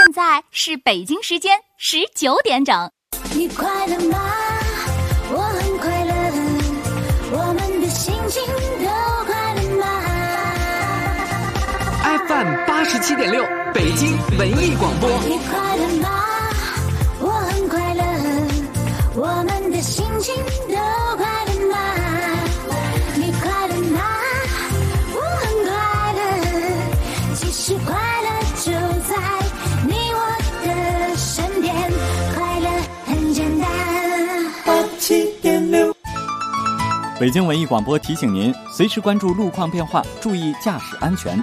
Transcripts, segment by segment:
在是北京时间19点整。 你快乐吗？我很快乐，我们的心情都快乐吗 ？FM 87.6，北京文艺广播。 你快乐吗？我很快乐，我们的心情都快乐吗？你快乐吗？我很快乐，其实快乐就在你我的身边，快乐很简单。87.6， 北京文艺广播提醒您，随时关注路况变化，注意驾驶安全。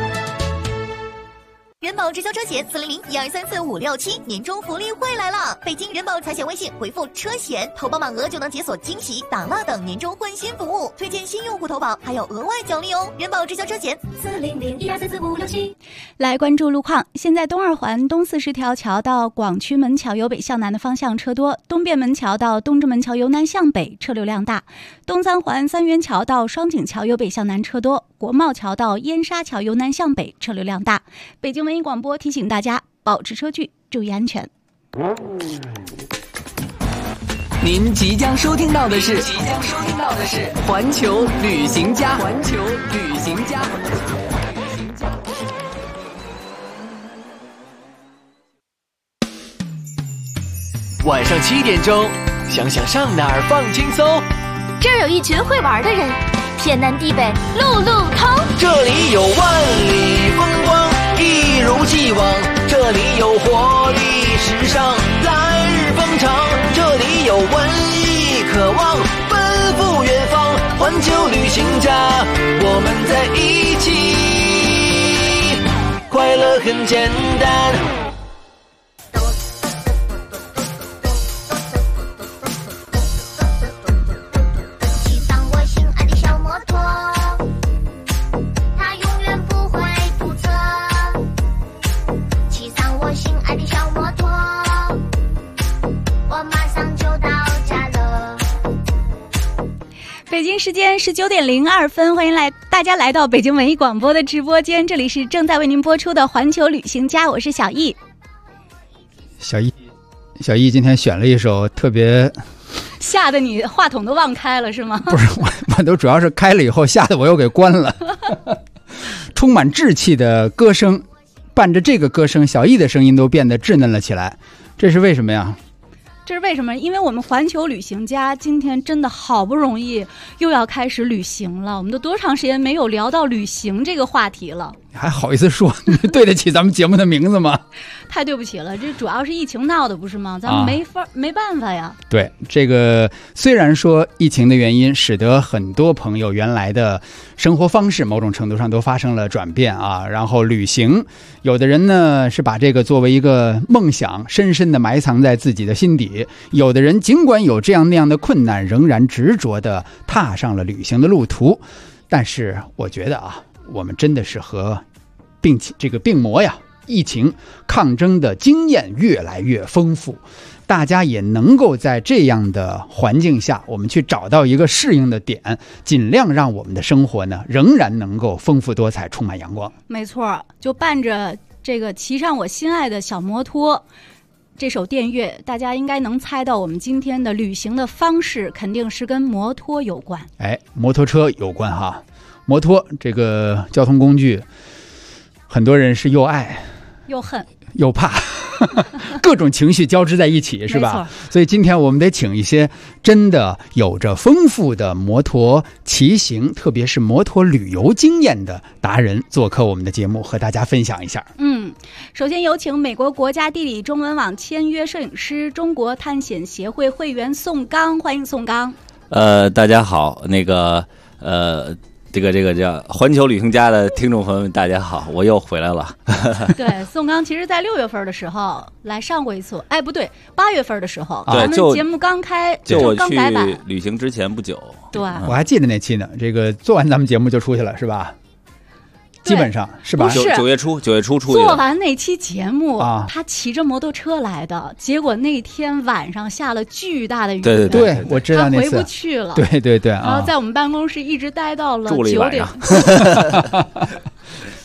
人保直销车险400-1234-567年终福利会来了！北京人保财险微信回复车险，投保满额就能解锁惊喜、打蜡等年终换新服务，推荐新用户投保还有额外奖励哦！人保直销车险400-1234-567。 来关注路况，现在东二环东40条桥到广渠门桥由北向南的方向车多，东便门桥到东直门桥由南向北车流量大，东三环三元桥到双井桥由北向南车多，国贸桥到燕莎桥由南向北车流量大。北京文艺广播提醒大家保持车距，注意安全。 您即将收听到的是环球旅行家。晚上7点钟，想想上哪儿放轻松。 这儿有一群会玩的人，天南地北路路通。 这里有万里风光，一如既往。这里有活力时尚，来日方长。这里有文艺渴望，奔赴远方。环球旅行家，我们在一起，快乐很简单。 北京时间19点02分，欢迎大家来到北京文艺广播的直播间，这里是正在为您播出的环球旅行家，我是小易。 小易今天选了一首特别， 吓得你话筒都忘开了是吗？ 不是，我都主要是开了以后吓得我又给关了。充满稚气的歌声，伴着这个歌声，小易的声音都变得稚嫩了起来，这是为什么呀？ 这是为什么？因为我们环球旅行家今天真的好不容易又要开始旅行了，我们都多长时间没有聊到旅行这个话题了？ 还好意思说？你对得起咱们节目的名字吗？ 太对不起了，这主要是疫情闹的不是吗？咱们没办法呀。 对，这个虽然说疫情的原因使得很多朋友原来的生活方式某种程度上都发生了转变啊，然后旅行有的人呢是把这个作为一个梦想深深的埋藏在自己的心底，有的人尽管有这样那样的困难仍然执着的踏上了旅行的路途。但是我觉得啊，我们真的是和这个病魔呀疫情抗争的经验越来越丰富，大家也能够在这样的环境下我们去找到一个适应的点，尽量让我们的生活呢仍然能够丰富多彩充满阳光。 没错，就伴着这个骑上我心爱的小摩托这首电乐，大家应该能猜到我们今天的旅行的方式肯定是跟摩托有关。 摩托车有关哈。摩托这个交通工具很多人是又爱又恨又怕各种情绪交织在一起是吧？所以今天我们得请一些真的有着丰富的摩托骑行特别是摩托旅游经验的达人做客我们的节目，和大家分享一下。 首先有请美国国家地理中文网签约摄影师、中国探险协会会员宋刚，欢迎宋刚。 大家好，这个叫环球旅行家的听众朋友们，大家好，我又回来了。 对，宋刚其实在6月份的时候来上过一次，不对，8月份的时候， 对， 咱们节目刚开， 就我刚改版去旅行之前不久。 对， 我还记得那期呢，这个做完咱们节目就出去了，是吧？基本上是吧 ？9月初出去做完那期节目他骑着摩托车来的，结果那天晚上下了巨大的雨。 对，我知道那次他回不去了。 对然后在我们办公室一直待到了9点。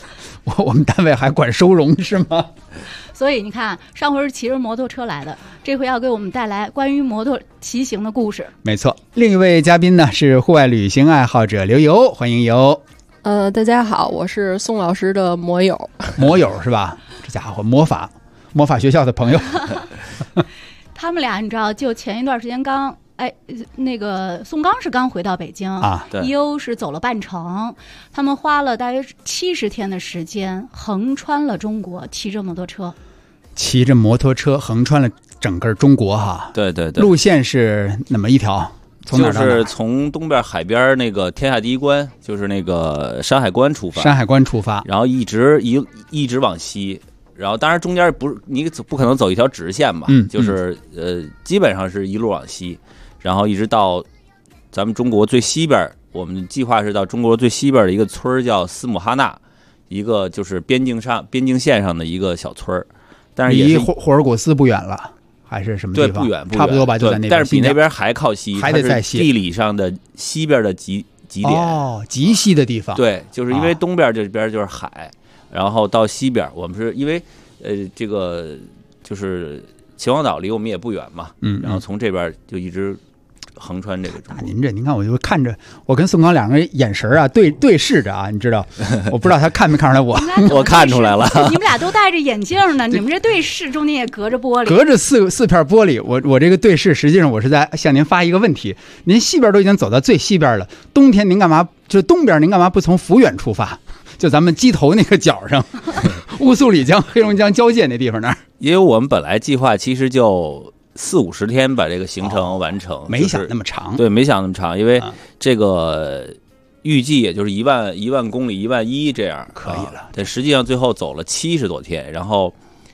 我们单位还管收容是吗？ 所以你看，上回是骑着摩托车来的，这回要给我们带来关于摩托骑行的故事。 没错，另一位嘉宾呢是户外旅行爱好者刘游，欢迎游。 大家好，我是宋老师的摩友。 摩友是吧？这家伙魔法学校的朋友。 他们俩你知道，就前一段时间那个宋刚是刚回到北京啊， 对，EO是走了半程，他们花了大约70天的时间，横穿了中国，骑着摩托车横穿了整个中国哈。 对对对， 路线是哪么一条？从哪儿到哪儿？ 就是从东边海边那个天下第一关，就是那个山海关出发，然后一直往西。然后当然中间你不可能走一条直线吧，就是基本上是一路往西。然后一直到咱们中国最西边，我们计划是到中国最西边的一个村叫斯姆哈纳，一个就是边境线上的一个小村，但是也是离霍尔果斯不远了，还是什么地方？ 对，不远， 差不多吧，就在那边。 但是比那边还靠西， 还得再西。 地理上的西边的极点哦，极西的地方。 对，就是因为东边这边就是海，然后到西边，我们是因为这个就是秦皇岛离我们也不远嘛，然后从这边就一直横穿这个中国。 您看，我就看着我跟宋刚两个人眼神啊对视着啊，你知道，我不知道他看没看出来我看出来了。 你们俩都戴着眼镜呢，你们这对视中间也隔着玻璃， 隔着四片玻璃。我这个对视，实际上我是在向您发一个问题：您西边都已经走到最西边了，冬天您干嘛？就东边您干嘛不从抚远出发？就咱们鸡头那个角上，乌苏里江、黑龙江交界那地方那儿。 因为我们本来计划其实就40-50天把这个行程完成， 没想那么长。 对，没想那么长，因为这个预计也就是1万公里11000这样可以了。 但实际上最后走了70多天，然后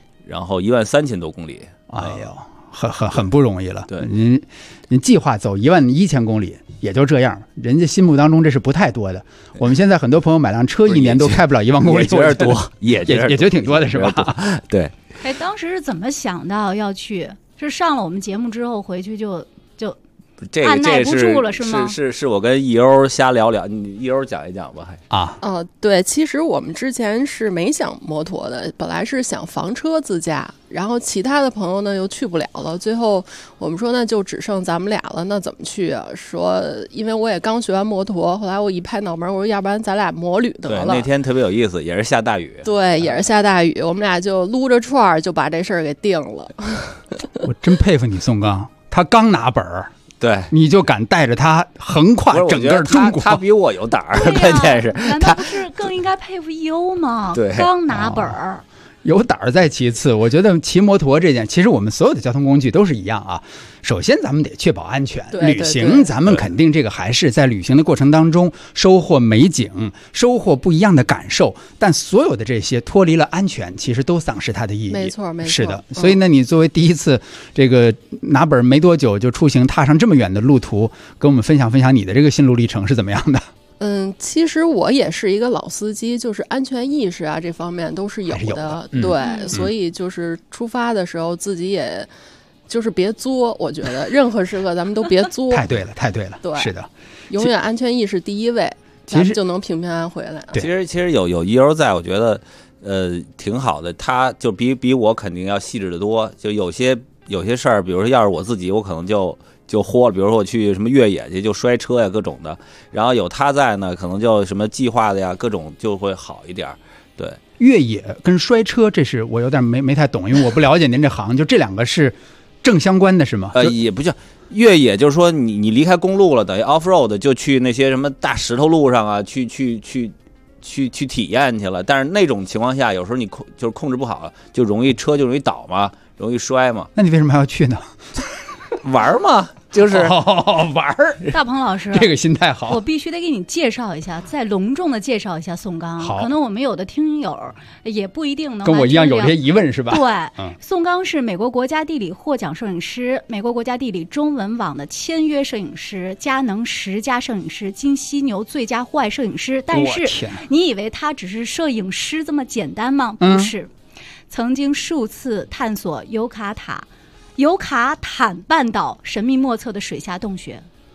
13000多公里。 哎呦，很不容易了。 对， 您计划走11000公里，也就这样，人家心目当中这是不太多的。我们现在很多朋友买辆车1年都开不了1万公里， 也觉得多，也觉得挺多的是吧？ 对。 当时是怎么想到要去？是上了我们节目之后回去就按耐不住了，是吗？ 是我跟EO瞎聊，你EO讲一讲吧， 对，其实我们之前是没想摩托的，本来是想房车自驾，然后其他的朋友呢又去不了了，最后我们说那就只剩咱们俩了，那怎么去啊？说因为我也刚学完摩托，后来我一拍脑门，我说要不然咱俩摩旅得了。 对，那天特别有意思，也是下大雨。 对，也是下大雨，我们俩就撸着串儿就把这事儿给定了。 我真佩服你，宋刚，他刚拿本儿。 对， 你就敢带着他横跨整个中国？ 他比我有胆儿，关键是难道不是更应该佩服EO吗？ 对， 刚拿本儿。 有胆儿在其次，我觉得骑摩托这件，其实我们所有的交通工具都是一样啊。首先，咱们得确保安全。旅行，咱们肯定这个还是在旅行的过程当中收获美景，收获不一样的感受。但所有的这些脱离了安全，其实都丧失它的意义。 没错，没错。 是的，所以呢，你作为第一次这个拿本没多久就出行，踏上这么远的路途，跟我们分享分享你的这个心路历程是怎么样的？ 其实我也是一个老司机，就是安全意识啊这方面都是有的。对，所以就是出发的时候自己也就是别作，我觉得任何时刻咱们都别作。 太对了，太对了。对，是的， 永远安全意识第一位，咱们就能平平安安回来。 其实有EO在，我觉得挺好的，他就比我肯定要细致的多。就有些事儿，比如说要是我自己，我可能就豁了，比如说我去什么越野去就摔车呀各种的，然后有他在呢，可能就什么计划的呀各种就会好一点。对， 越野跟摔车，这是我有点没太懂，因为我不了解您这行，就这两个是正相关的是吗？ 也不叫越野，就是说你离开公路了，等于 off road 就去那些什么大石头路上啊，去体验去了。但是那种情况下，有时候你就是控制不好，就容易倒嘛，容易摔嘛。 那你为什么还要去呢？ 玩嘛，就是玩儿。 大鹏老师， 这个心态好。 我必须得给你介绍一下，再隆重的介绍一下宋刚。 好， 可能我们有的听友也不一定能跟我一样有这些疑问，是吧？ 对，宋刚是美国国家地理获奖摄影师，美国国家地理中文网的签约摄影师，佳能10佳摄影师，金犀牛最佳户外摄影师。但是你以为他只是摄影师这么简单吗？不是，曾经数次探索尤卡坦半岛神秘莫测的水下洞穴。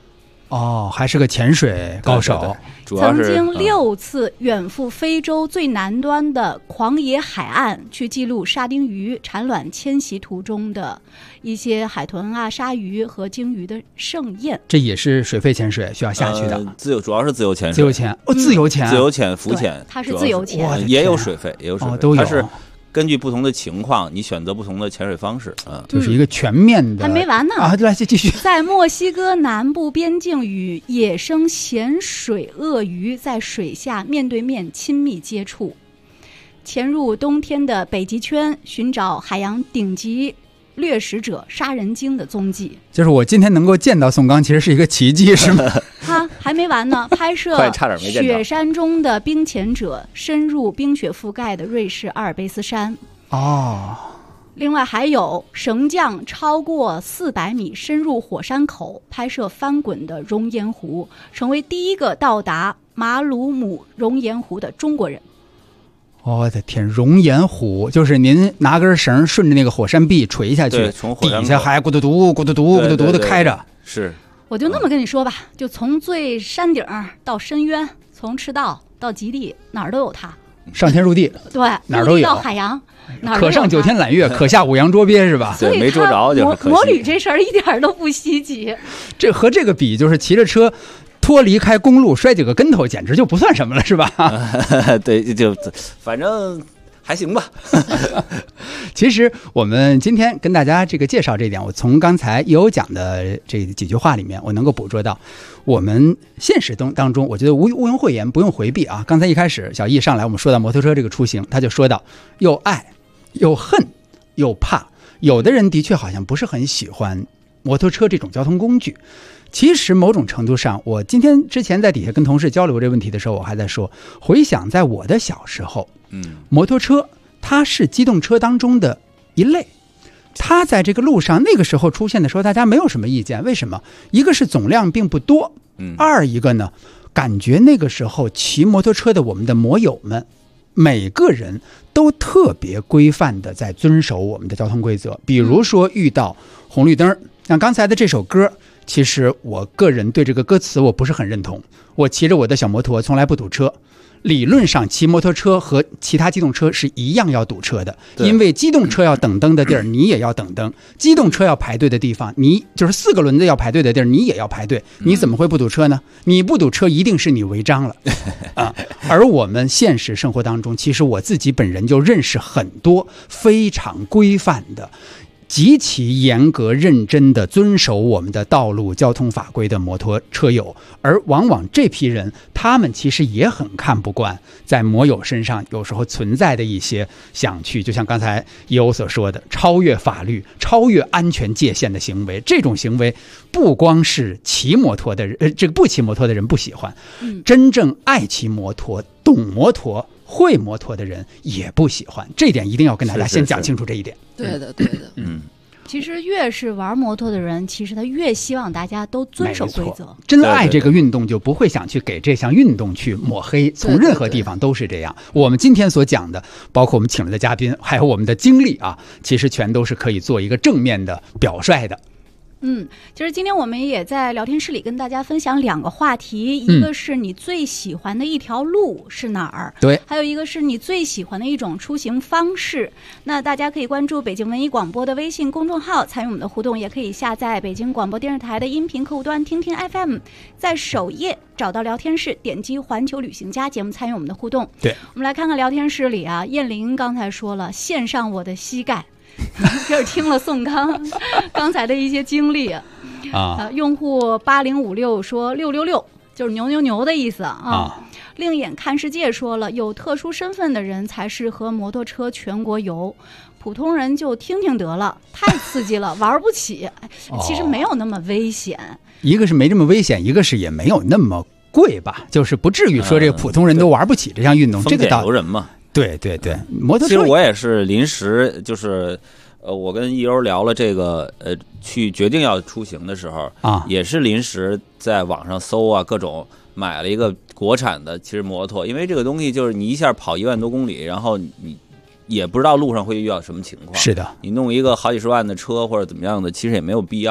哦，还是个潜水高手。 对对对，主要是曾经6次远赴非洲最南端的狂野海岸，去记录沙丁鱼产卵迁徙途中的一些海豚啊、鲨鱼和鲸鱼的盛宴。 这也是水肺潜水需要下去的， 主要是自由潜水。 自由潜哦，自由潜， 自由潜、浮潜， 它是自由潜， 也有水肺，也有水肺， 都有。 它是根据不同的情况，你选择不同的潜水方式， 就是一个全面的。 还没完呢啊！来，继续。 在墨西哥南部边境与野生咸水鳄鱼在水下面对面亲密接触，潜入冬天的北极圈，寻找海洋顶级掠食者杀人鲸的踪迹。 就是我今天能够见到宋刚，其实是一个奇迹，是吗？ 还没完呢，拍摄雪山中的冰潜者深入冰雪覆盖的瑞士阿尔卑斯山。 哦， 另外还有绳降超过400米深入火山口拍摄翻滚的熔岩湖，成为第一个到达马鲁姆熔岩湖的中国人。 我的天，熔岩湖就是您拿根绳顺着那个火山壁垂下去，底下还咕嘟嘟咕嘟嘟咕嘟嘟的开着。 是， 我就那么跟你说吧，就从最山顶到深渊，从赤道到极地，哪儿都有它。 上天入地， 对， 哪儿都有。 到海洋，哪儿可上9天揽月，可下5洋捉鳖，是吧？ 对，没捉着就是可惜。 魔旅这事儿一点都不稀奇。 这和这个比，就是骑着车脱离开公路摔几个跟头，简直就不算什么了，是吧？ 对，就反正还行吧。 其实我们今天跟大家这个介绍这一点，我从刚才也有讲的这几句话里面，我能够捕捉到我们现实当中，我觉得毋庸讳言，不用回避啊。刚才一开始小易上来，我们说到摩托车这个出行，他就说到又爱又恨又怕，有的人的确好像不是很喜欢摩托车这种交通工具。其实某种程度上，我之前在底下跟同事交流这个问题的时候，我还在说，回想在我的小时候，摩托车它是机动车当中的一类，它在这个路上那个时候出现的时候，大家没有什么意见。为什么？一个是总量并不多，二一个呢，感觉那个时候骑摩托车的我们的摩友们，每个人都特别规范的在遵守我们的交通规则。比如说遇到红绿灯，像刚才的这首歌，其实我个人对这个歌词我不是很认同。我骑着我的小摩托从来不堵车，理论上骑摩托车和其他机动车是一样要堵车的，因为机动车要等灯的地儿你也要等灯，机动车要排队的地方，你就是4个轮子要排队的地儿你也要排队，你怎么会不堵车呢？你不堵车一定是你违章了啊！而我们现实生活当中，其实我自己本人就认识很多非常规范的极其严格认真的遵守我们的道路交通法规的摩托车友，而往往这批人他们其实也很看不惯在摩友身上有时候存在的一些想去，就像刚才也有所说的，超越法律超越安全界限的行为。这种行为不光是骑摩托的人，这个不骑摩托的人不喜欢，真正爱骑摩托懂摩托会摩托的人也不喜欢，这点一定要跟大家先讲清楚这一点。 对的，对的， 其实越是玩摩托的人，其实他越希望大家都遵守规则。 真爱这个运动就不会想去给这项运动去抹黑，从任何地方都是这样。我们今天所讲的，包括我们请来的嘉宾，还有我们的经历啊，其实全都是可以做一个正面的表率的。 其实今天我们也在聊天室里跟大家分享2个话题，一个是你最喜欢的一条路是哪儿， 对， 还有一个是你最喜欢的一种出行方式。那大家可以关注北京文艺广播的微信公众号参与我们的互动，也可以下载北京广播电视台的音频客户端听听 FM， 在首页找到聊天室，点击环球旅行家节目参与我们的互动。 对， 我们来看看聊天室里啊，燕玲刚才说了献上我的膝盖这是听了宋刚才的一些经历啊。用户8056说666就是牛牛牛的意思啊。另眼看世界说了，有特殊身份的人才适合摩托车全国游，普通人就听听得了，太刺激了，玩不起。其实没有那么危险， 一个是没这么危险，一个是也没有那么贵吧，就是不至于说这个普通人都玩不起这项运动。这个风流人嘛。 对对对，摩托车。 其实我也是临时，就是我跟一欧聊了这个去决定要出行的时候啊， 也是临时在网上搜啊，各种买了一个国产的其实摩托，因为这个东西就是你一下跑1万多公里，然后你也不知道路上会遇到什么情况。 是的， 你弄一个好几十万的车或者怎么样的，其实也没有必要。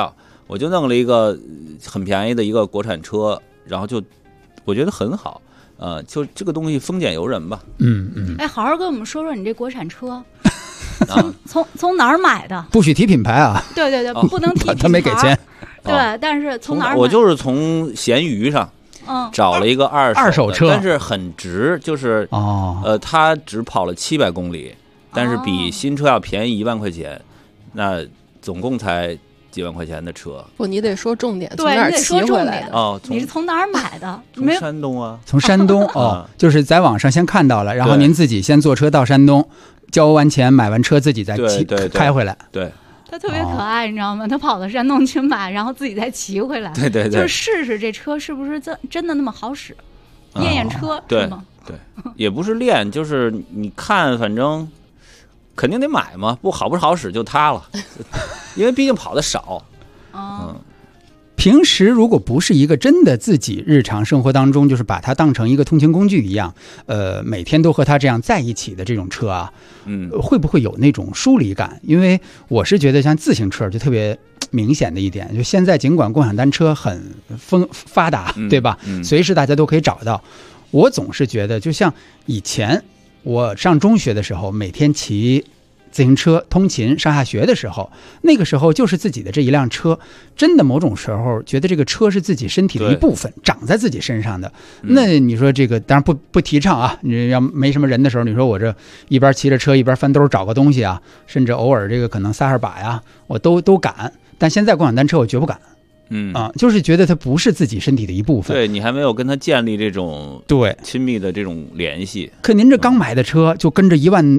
我就弄了一个很便宜的一个国产车，然后就我觉得很好，就这个东西丰俭由人吧。 哎，好好跟我们说说你这国产车，从哪儿买的？ 不许提品牌啊！ 对，不能提品牌， 他没给钱。 对，但是从哪儿买？ 我就是从闲鱼上。找了一个二手车，但是很值，就是它只跑了700公里，但是比新车要便宜1万块钱，那总共才几万块钱的车。 不，你得说重点， 对， 从哪儿骑回来的？ 你是从哪儿买的？ 从山东啊， 从山东就是在网上先看到了，然后您自己先坐车到山东，交完钱买完车自己再开回来。 对。 他特别可爱，你知道吗？他跑到山东去买，然后自己再骑回来。 对， 就是试试这车是不是真的那么好使，验车是吗？ 对，也不是练，就是你看，反正肯定得买嘛，不好使就它了，因为毕竟跑的少。 平时如果不是一个真的自己日常生活当中就是把它当成一个通勤工具一样，每天都和它这样在一起的这种车啊，会不会有那种疏离感？因为我是觉得像自行车就特别明显的一点，就现在尽管共享单车很发达，对吧？随时大家都可以找到，我总是觉得就像以前我上中学的时候，每天骑自行车通勤上下学的时候，那个时候就是自己的这一辆车，真的某种时候觉得这个车是自己身体的一部分，长在自己身上的。那你说这个当然不提倡啊，你要没什么人的时候，你说我这一边骑着车一边翻兜找个东西啊，甚至偶尔这个可能撒下把呀，我都敢。但现在共享单车我绝不敢。就是觉得它不是自己身体的一部分。 对，你还没有跟他建立这种亲密的这种联系。 可您这刚买的车就跟着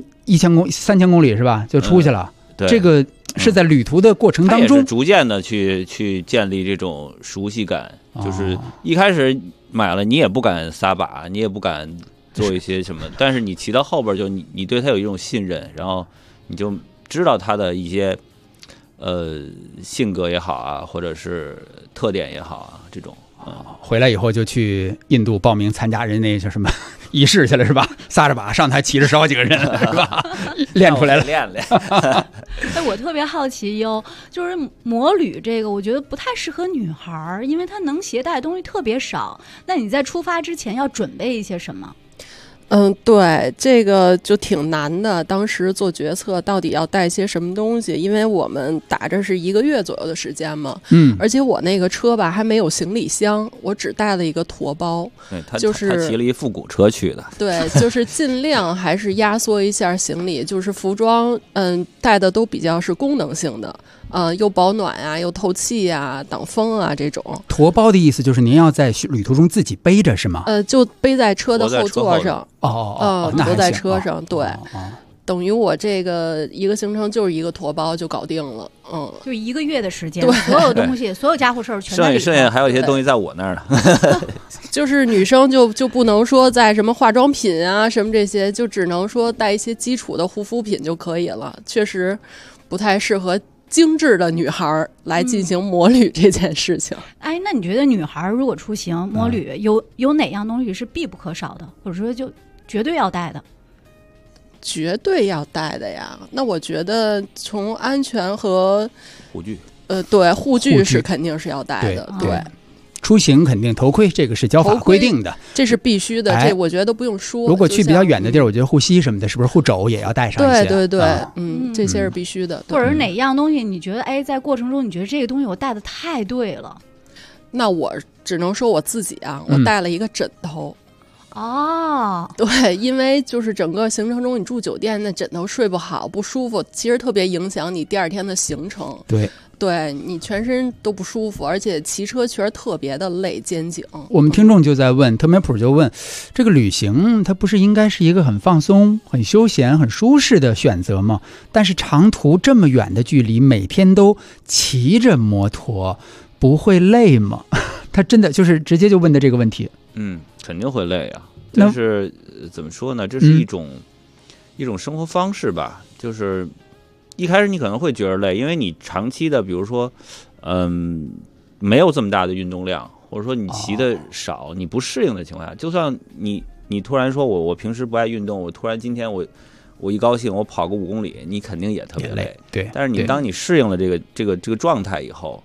11000公里是吧？就出去了。这个是在旅途的过程当中， 也是逐渐的去建立这种熟悉感。就是一开始买了，你也不敢撒把，你也不敢做一些什么，但是你骑到后边就你对他有一种信任，然后你就知道他的一些。性格也好啊，或者是特点也好啊，这种回来以后就去印度报名参加人那叫什么仪式去了是吧？撒着把上台骑着10好几个人是吧？练出来了， 练。 哎，我特别好奇就是摩旅这个，我觉得不太适合女孩，因为它能携带的东西特别少。那你在出发之前要准备一些什么？ 对，这个就挺难的。当时做决策到底要带些什么东西，因为我们打着是1个月左右的时间嘛。而且我那个车吧还没有行李箱，我只带了一个驮包。 对，他就是骑了一复古车去的。 对，就是尽量还是压缩一下行李，就是服装带的都比较是功能性的。又保暖啊，又透气啊，挡风啊，这种。 驮包的意思就是您要在旅途中自己背着是吗？ 就背在车的后座上。 驮在车上，对。等于我这个一个行程就是一个驮包就搞定了。 就1个月的时间，所有东西，所有家伙事儿全在里头。 剩下还有一些东西在我那儿呢。 就是女生就不能说在什么化妆品啊什么这些，就只能说带一些基础的护肤品就可以了。确实不太适合精致的女孩来进行摩旅这件事情。 哎，那你觉得女孩如果出行摩旅，有哪样东西是必不可少的，或者说就绝对要带的？ 绝对要带的呀，那我觉得从安全和护具， 对，护具是肯定是要带的，对。 出行肯定头盔，这个是交法规定的， 这是必须的，这我觉得都不用说。 如果去比较远的地儿，我觉得护膝什么的，是不是护肘也要带上一些？ 对，这些是必须的。 或者是哪样东西，你觉得在过程中你觉得这个东西我带的太对了？ 那我只能说我自己啊，我带了一个枕头。对，因为就是整个行程中你住酒店，那枕头睡不好不舒服，其实特别影响你第二天的行程。对，你全身都不舒服，而且骑车确实特别的累肩颈。 我们听众就在问，特美普就问，这个旅行它不是应该是一个很放松、很休闲、很舒适的选择吗？但是长途这么远的距离，每天都骑着摩托，不会累吗？他真的就是直接就问的这个问题。 肯定会累啊。但是怎么说呢？这是一种生活方式吧，就是一开始你可能会觉得累，因为你长期的，比如说，没有这么大的运动量，或者说你骑的少，你不适应的情况下，就算你突然说我平时不爱运动，我突然今天我一高兴我跑个5公里，你肯定也特别累。 对。 但是当你适应了这个状态以后，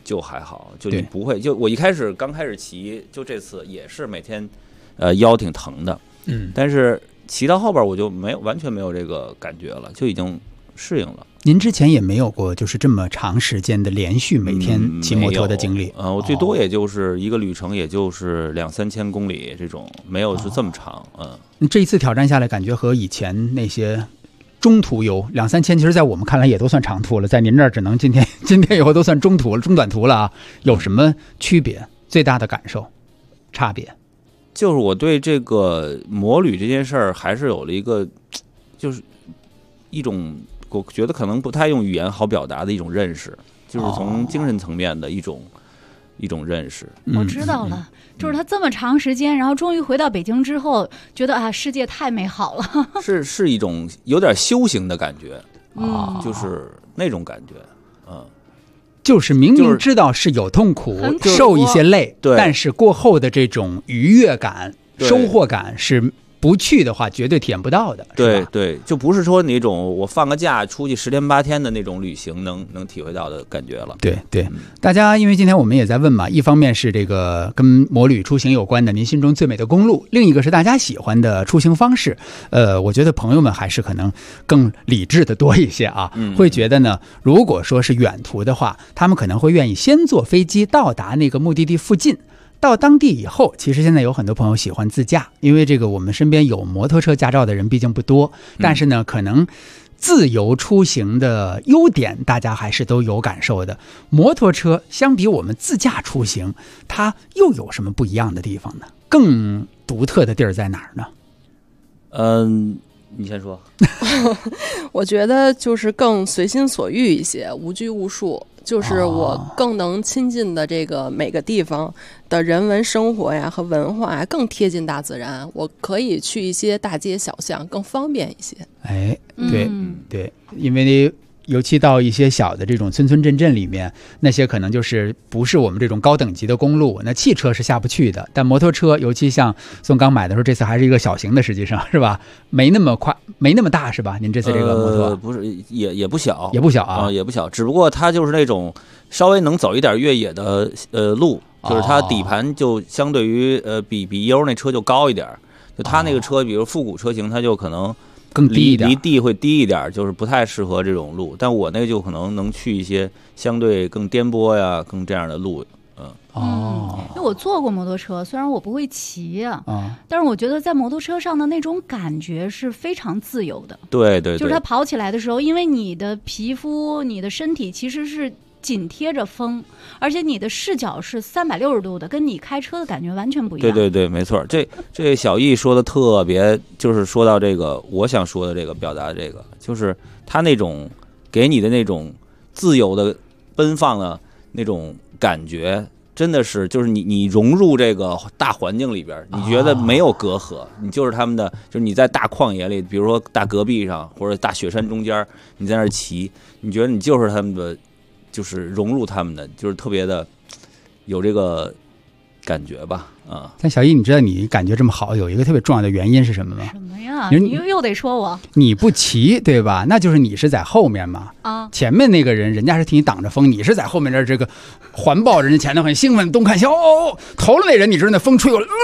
就还好，就你不会，就我刚开始骑，就这次也是每天，腰挺疼的，但是骑到后边我就完全没有这个感觉了，就已经适应了。 您之前也没有过就是这么长时间的连续每天骑摩托的经历？ 我最多也就是一个旅程，也就是2-3千公里这种，没有是这么长。 这一次挑战下来，感觉和以前那些中途游2-3千，其实在我们看来也都算长途了，在您这儿只能今天以后都算中短途了啊。有什么区别？最大的感受差别？ 就是我对这个摩旅这件事儿还是有了一个，就是一种我觉得可能不太用语言好表达的一种认识，就是从精神层面的一种认识。 我知道了，就是他这么长时间，然后终于回到北京之后，觉得世界太美好了。 是一种有点修行的感觉就是那种感觉， 就是明明知道是有痛苦，受一些累，但是过后的这种愉悦感、收获感是不去的话绝对体验不到的。 对，就不是说那种我放个假出去10天8天的那种旅行能体会到的感觉了。 对，大家因为今天我们也在问嘛，一方面是这个跟摩旅出行有关的您心中最美的公路，另一个是大家喜欢的出行方式。我觉得朋友们还是可能更理智的多一些啊，会觉得呢，如果说是远途的话，他们可能会愿意先坐飞机到达那个目的地附近。到当地以后，其实现在有很多朋友喜欢自驾，因为这个我们身边有摩托车驾照的人毕竟不多，但是呢，可能自由出行的优点大家还是都有感受的。摩托车相比我们自驾出行，它又有什么不一样的地方呢？更独特的地儿在哪儿呢？你先说。 我觉得就是更随心所欲一些，无拘无束。就是我更能亲近的这个每个地方的人文生活呀和文化呀，更贴近大自然。我可以去一些大街小巷，更方便一些。 对，因为尤其到一些小的这种村村镇镇里面，那些可能就是不是我们这种高等级的公路，那汽车是下不去的。但摩托车，尤其像宋刚买的时候，这次还是一个小型的，实际上是吧？没那么快，没那么大，是吧？您这次这个摩托不是也不小， 也不小啊， 也不小。只不过它就是那种稍微能走一点越野的路，就是它底盘就相对于比 U 那车就高一点，就它那个车，比如复古车型，它就可能更低一点， 离地会低一点，就是不太适合这种路。但我那个就可能能去一些相对更颠簸呀、更这样的路。 因为我坐过摩托车，虽然我不会骑但是我觉得在摩托车上的那种感觉是非常自由的。 对， 就是它跑起来的时候，因为你的皮肤、你的身体其实是紧贴着风，而且你的视角是360度的，跟你开车的感觉完全不一样。 对，没错。这小易说的特别，就是说到这个，我想说的这个，表达的这个，就是他那种给你的那种自由的、奔放的那种感觉，真的是就是你融入这个大环境里边，你觉得没有隔阂，你就是他们的，就是你在大旷野里，比如说大戈壁上或者大雪山中间，你在那儿骑，你觉得你就是他们的。就是融入他们的，就是特别的有这个感觉吧但小易，你知道你感觉这么好，有一个特别重要的原因是什么吗？ 什么呀？你又得说我， 你不骑对吧？那就是你是在后面嘛前面那个人家是替你挡着风，你是在后面这个环抱人家前头很兴奋，东看西头了那人，你知道那风吹过来，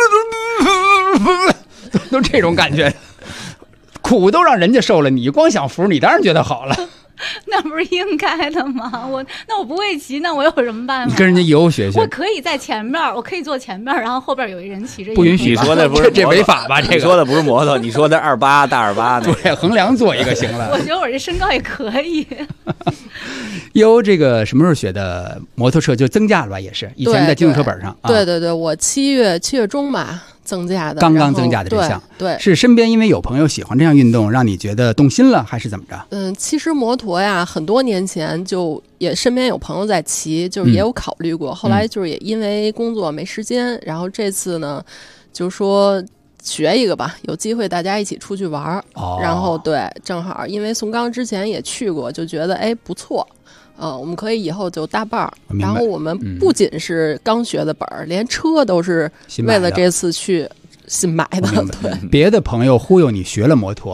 都这种感觉，苦都让人家受了，你光享福，你当然觉得好了。 那不是应该的吗？我不会骑，那我有什么办法？ 你跟人家游学学。 我可以在前面，我可以坐前面，然后后边有一人骑着。 不允许。 你说的不是这违法吧？ 你说的不是摩托，你说的大28 对，横梁坐一个行了。 我觉得我这身高也可以。 这个什么时候学的摩托车就增驾了吧？也是以前在机动车本上。 对，我7月中吧。增驾的， 刚刚增驾的这项， 对， 是身边因为有朋友喜欢这项运动，让你觉得动心了，还是怎么着？ 其实摩托呀，很多年前就也身边有朋友在骑，就是也有考虑过，后来就是也因为工作没时间，然后这次呢，就说学一个吧，有机会大家一起出去玩然后对，正好因为宋刚之前也去过，就觉得不错。我们可以以后就搭伴儿，然后我们不仅是刚学的本儿，连车都是为了这次去新买的。 对，别的朋友忽悠你学了摩托，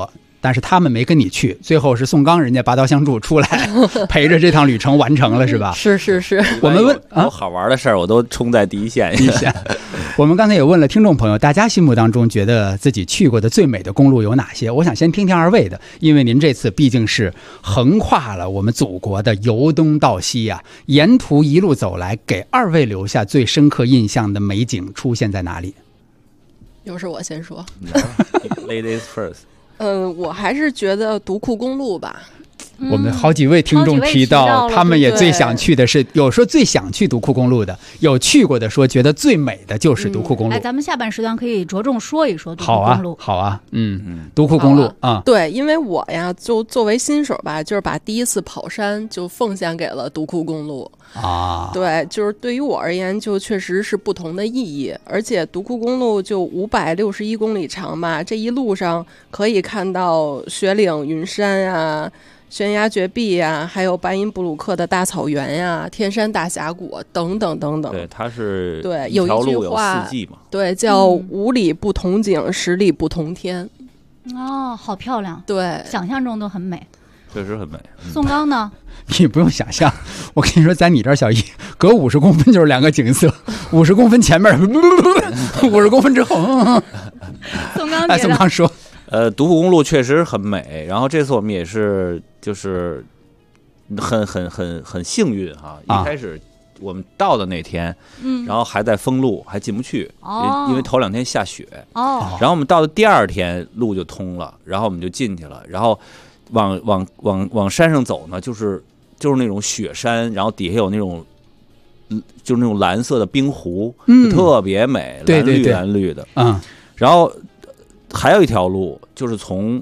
但是他们没跟你去，最后是宋刚人家拔刀相助出来陪着这趟旅程完成了，是吧？ 是是是。 我们问有好玩的事儿，我都冲在第一线。 我们刚才也问了听众朋友，大家心目当中觉得自己去过的最美的公路有哪些？我想先听听二位的，因为您这次毕竟是横跨了我们祖国的由东到西啊，沿途一路走来，给二位留下最深刻印象的美景出现在哪里？ 又是我先说 ，Ladies first。 我还是觉得独库公路吧。 我们好几位听众提到，他们也最想去的是，有说最想去独库公路的，有去过的说觉得最美的就是独库公路。 咱们下半时段可以着重说一说独库公路。 好啊，独库公路啊。 对，因为我呀，就作为新手吧，就是把第一次跑山就奉献给了独库公路啊。 对，就是对于我而言，就确实是不同的意义。而且独库公路就561公里长嘛，这一路上可以看到雪岭、云山啊。悬崖绝壁呀，还有白银布鲁克的大草原呀，天山大峡谷等等等等。 对，它是对有一句话， 有四季嘛， 对，叫5里不同景，10里不同天。 哦，好漂亮， 对， 想象中都很美， 确实很美。 宋刚呢？ 你不用想象，我跟你说，在你这儿小易隔50公分就是两个景色，50公分前面，50公分之后。 宋刚， 宋刚说。 独库公路确实很美，然后这次我们也是就是很幸运哈，一开始我们到的那天，然后还在封路，还进不去，因为头2天下雪，然后我们到的第2天路就通了，然后我们就进去了，然后往山上走呢，就是那种雪山，然后底下有那种就是那种蓝色的冰湖，特别美，蓝绿的，然后。还有一条路，就是从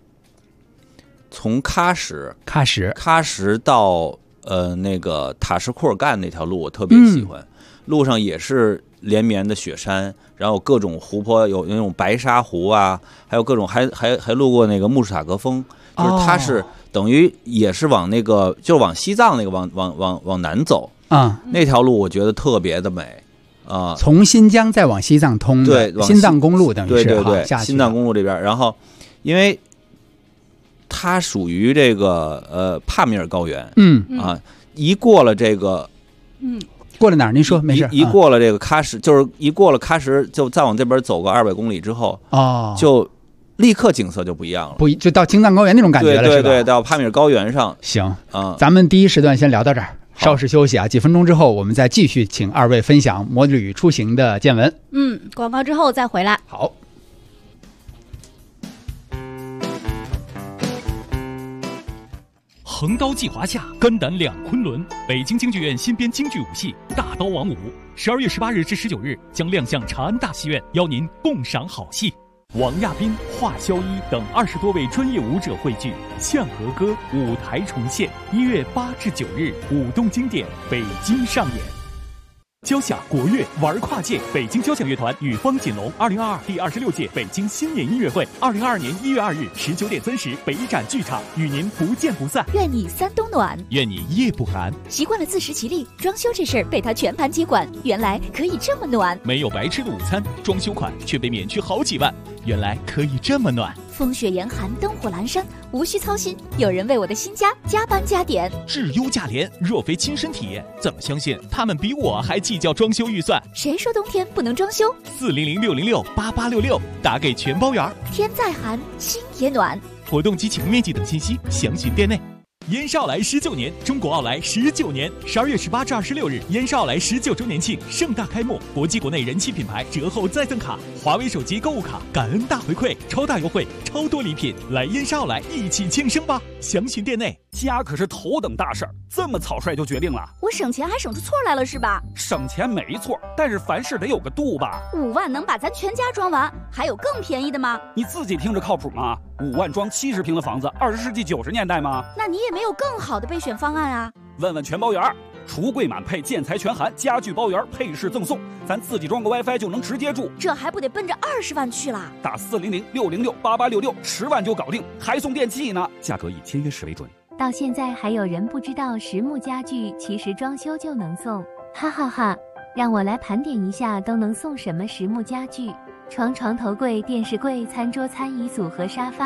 喀什到那个塔什库尔干那条路，我特别喜欢。路上也是连绵的雪山，然后各种湖泊，有那种白沙湖啊，还有各种还路过那个穆什塔格峰，就是它是等于也是往那个就往西藏那个往南走啊， 那条路我觉得特别的美。 从新疆再往西藏通的新藏公路，等于是对新藏公路这边，然后因为它属于这个帕米尔高原，一过了这个， 过了哪儿？您说没事。 一过了这个喀什，就是一过了喀什，就再往这边走个200公里之后，就立刻景色就不一样了， 就到青藏高原那种感觉了， 对，到帕米尔高原上。 行，咱们第一时段先聊到这儿。稍事休息啊，几分钟之后我们再继续请二位分享摩旅出行的见闻。 广告之后再回来。 好。 横刀继华夏，肝胆两昆仑。北京京剧院新编京剧武戏《大刀王五》，12月18日至19日将亮相长安大戏院，邀您共赏好戏。王亚斌、华萧一等20多位专业舞者汇聚，绛河歌舞台重现。1月8至9日，舞动经典，北京上演。交响国乐玩跨界，北京交响乐团与方锦龙2022第26届北京新年音乐会，2022年1月2日19点30北展剧场，与您不见不散。 愿你3冬暖， 愿你夜不寒。 习惯了自食其力，装修这事儿被他全盘接管，原来可以这么暖。 没有白吃的午餐，装修款却被免去好几万，原来可以这么暖。 风雪严寒，灯火阑珊，无需操心，有人为我的新家加班加点。 质优价廉，若非亲身体验，怎么相信他们比我还计较装修预算？ 谁说冬天不能装修 ？400-606-8866，打给全包圆。 天再寒，心也暖。 活动及请面积等信息详询店内。燕少来19年，中国奥莱19年，12月18至26日，燕少来19周年庆盛大开幕，国际国内人气品牌折后再赠卡，华为手机购物卡，感恩大回馈，超大优惠，超多礼品，来燕少来一起庆生吧！详询店内。 家可是头等大事儿，这么草率就决定了？ 我省钱还省出错来了是吧？ 省钱没错，但是凡事得有个度吧。 5万能把咱全家装完，还有更便宜的吗？ 你自己听着靠谱吗？5万装70平的房子，20世纪90年代吗？ 那你也没有更好的备选方案啊？ 问问全包圆，橱柜满配，建材全含，家具包圆，配饰赠送，咱自己装个 WiFi 就能直接住， 这还不得奔着20万去啦？ 打400-606-8866，10万就搞定，还送电器呢，价格以签约时为准。 到现在还有人不知道实木家具其实装修就能送，哈哈哈！让我来盘点一下都能送什么实木家具：床、头柜、电视柜、餐桌、餐椅组合、沙发、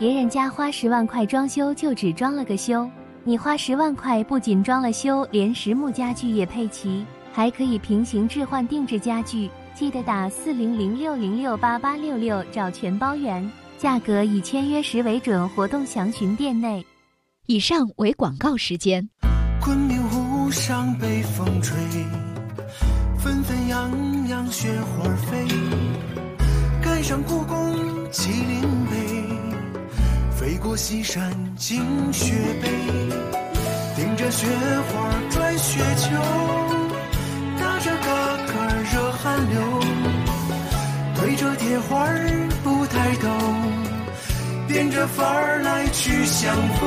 别人家花10万块装修就只装了个修，你花10万块不仅装了修，连实木家具也配齐，还可以平行置换定制家具。记得打4006068866找全包圆，价格以签约时为准，活动详询店内。 以上为广告时间。 昆明湖上北风吹，纷纷扬扬雪花飞，赶上故宫麒麟碑，飞过西山进雪北，顶着雪花转雪球，打着嘎嘎热汗流，对着铁花不抬头，变着法儿来去相逢。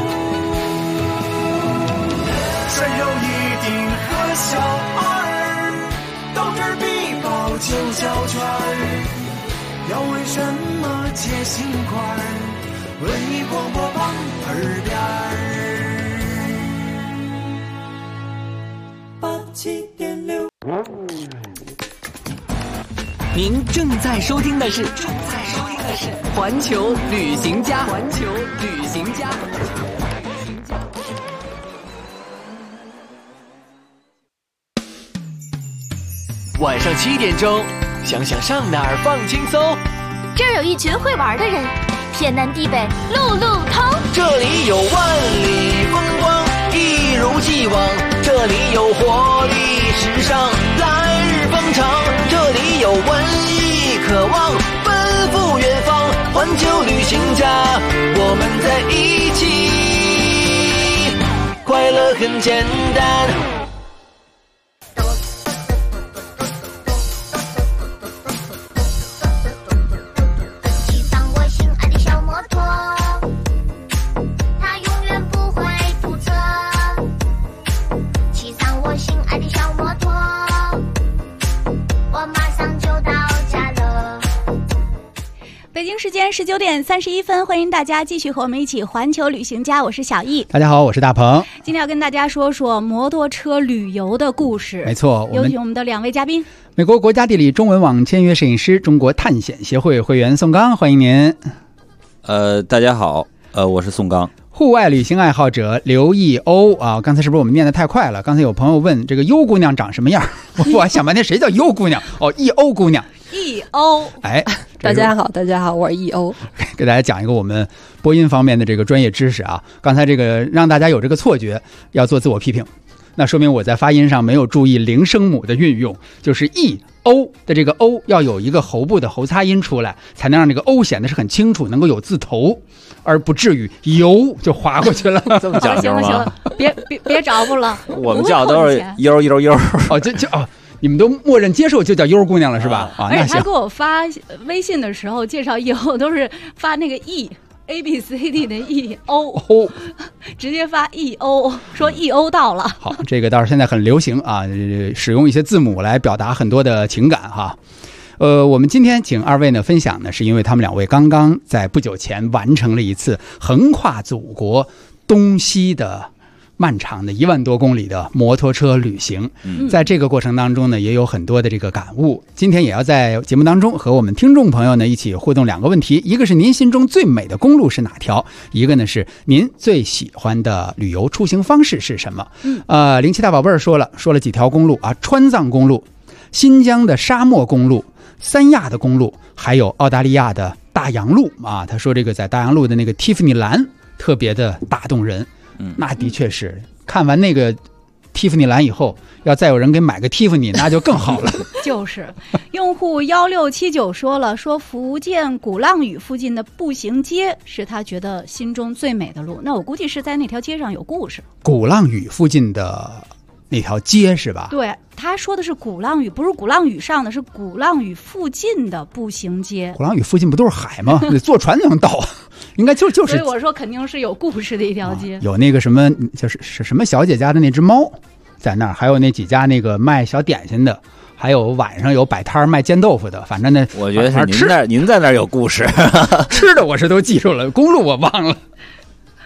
山有一定和小二，斗智必报9小圈，要为什么结心块？文艺广播旁耳边87.6。 您正在收听的是环球旅行家。 晚上7点钟，想想上哪儿放轻松。 这儿有一群会玩的人，天南地北路路通。 这里有万里风光，一如既往。这里有活力时尚，来日方长。这里有文艺渴望，奔赴远方。环球旅行家，我们在一起，快乐很简单。 时间19点31分，欢迎大家继续和我们一起环球旅行家，我是小易。 大家好，我是大鹏。 今天要跟大家说说摩托车旅游的故事。 没错， 有请我们的2位嘉宾。 美国国家地理中文网签约摄影师，中国探险协会会员宋刚，欢迎您。 大家好，我是宋刚。 户外旅行爱好者刘艺欧啊，刚才是不是我们念得太快了？刚才有朋友问这个优姑娘长什么样，我还想半天谁叫优姑娘？哦，艺欧姑娘。 艺欧， 哎， 大家好，我是艺欧， 给大家讲一个我们播音方面的这个专业知识啊。刚才这个让大家有这个错觉，要做自我批评，那说明我在发音上没有注意零声母的运用，就是艺欧的这个欧要有一个喉部的喉擦音出来，才能让这个欧显得是很清楚，能够有字头，而不至于油就划过去了。 这么讲究吗？ 行了，别找不了。 我们叫都是悠悠悠哦，就哦。你们都默认接受就叫优姑娘了是吧？ 而且他给我发微信的时候介绍以后都是发那个 ABCD 的 EO， 直接发 EO， 说 EO 到了。 好，这个倒是现在很流行啊，使用一些字母来表达很多的情感哈。我们今天请2位呢分享呢，是因为他们2位刚刚在不久前完成了一次横跨祖国东西的漫长的1万多公里的摩托车旅行，在这个过程当中呢，也有很多的这个感悟。今天也要在节目当中和我们听众朋友呢一起互动2个问题，一个是您心中最美的公路是哪条，一个呢是您最喜欢的旅游出行方式是什么。07大宝贝儿说了几条公路啊，川藏公路、新疆的沙漠公路、三亚的公路，还有澳大利亚的大洋路啊。他说这个在大洋路的那个蒂芙尼蓝特别的打动人。那的确是，看完那个蒂芙尼蓝以后，要再有人给买个蒂芙尼，那就更好了。 就是用户1679说福建鼓浪屿附近的步行街是他觉得心中最美的路。那我估计是在那条街上有故事。 鼓浪屿附近的那条街是吧？ 对，他说的是鼓浪屿，不是鼓浪屿上的，是鼓浪屿附近的步行街。 鼓浪屿附近不都是海吗？坐船就能到啊。应该就是， 所以我说肯定是有故事的一条街。 有那个什么，就是什么小姐家的那只猫在那儿，还有那几家那个卖小点心的，还有晚上有摆摊卖煎豆腐的。反正呢， 我觉得是您在那儿有故事。 吃的我是都记住了，公路我忘了。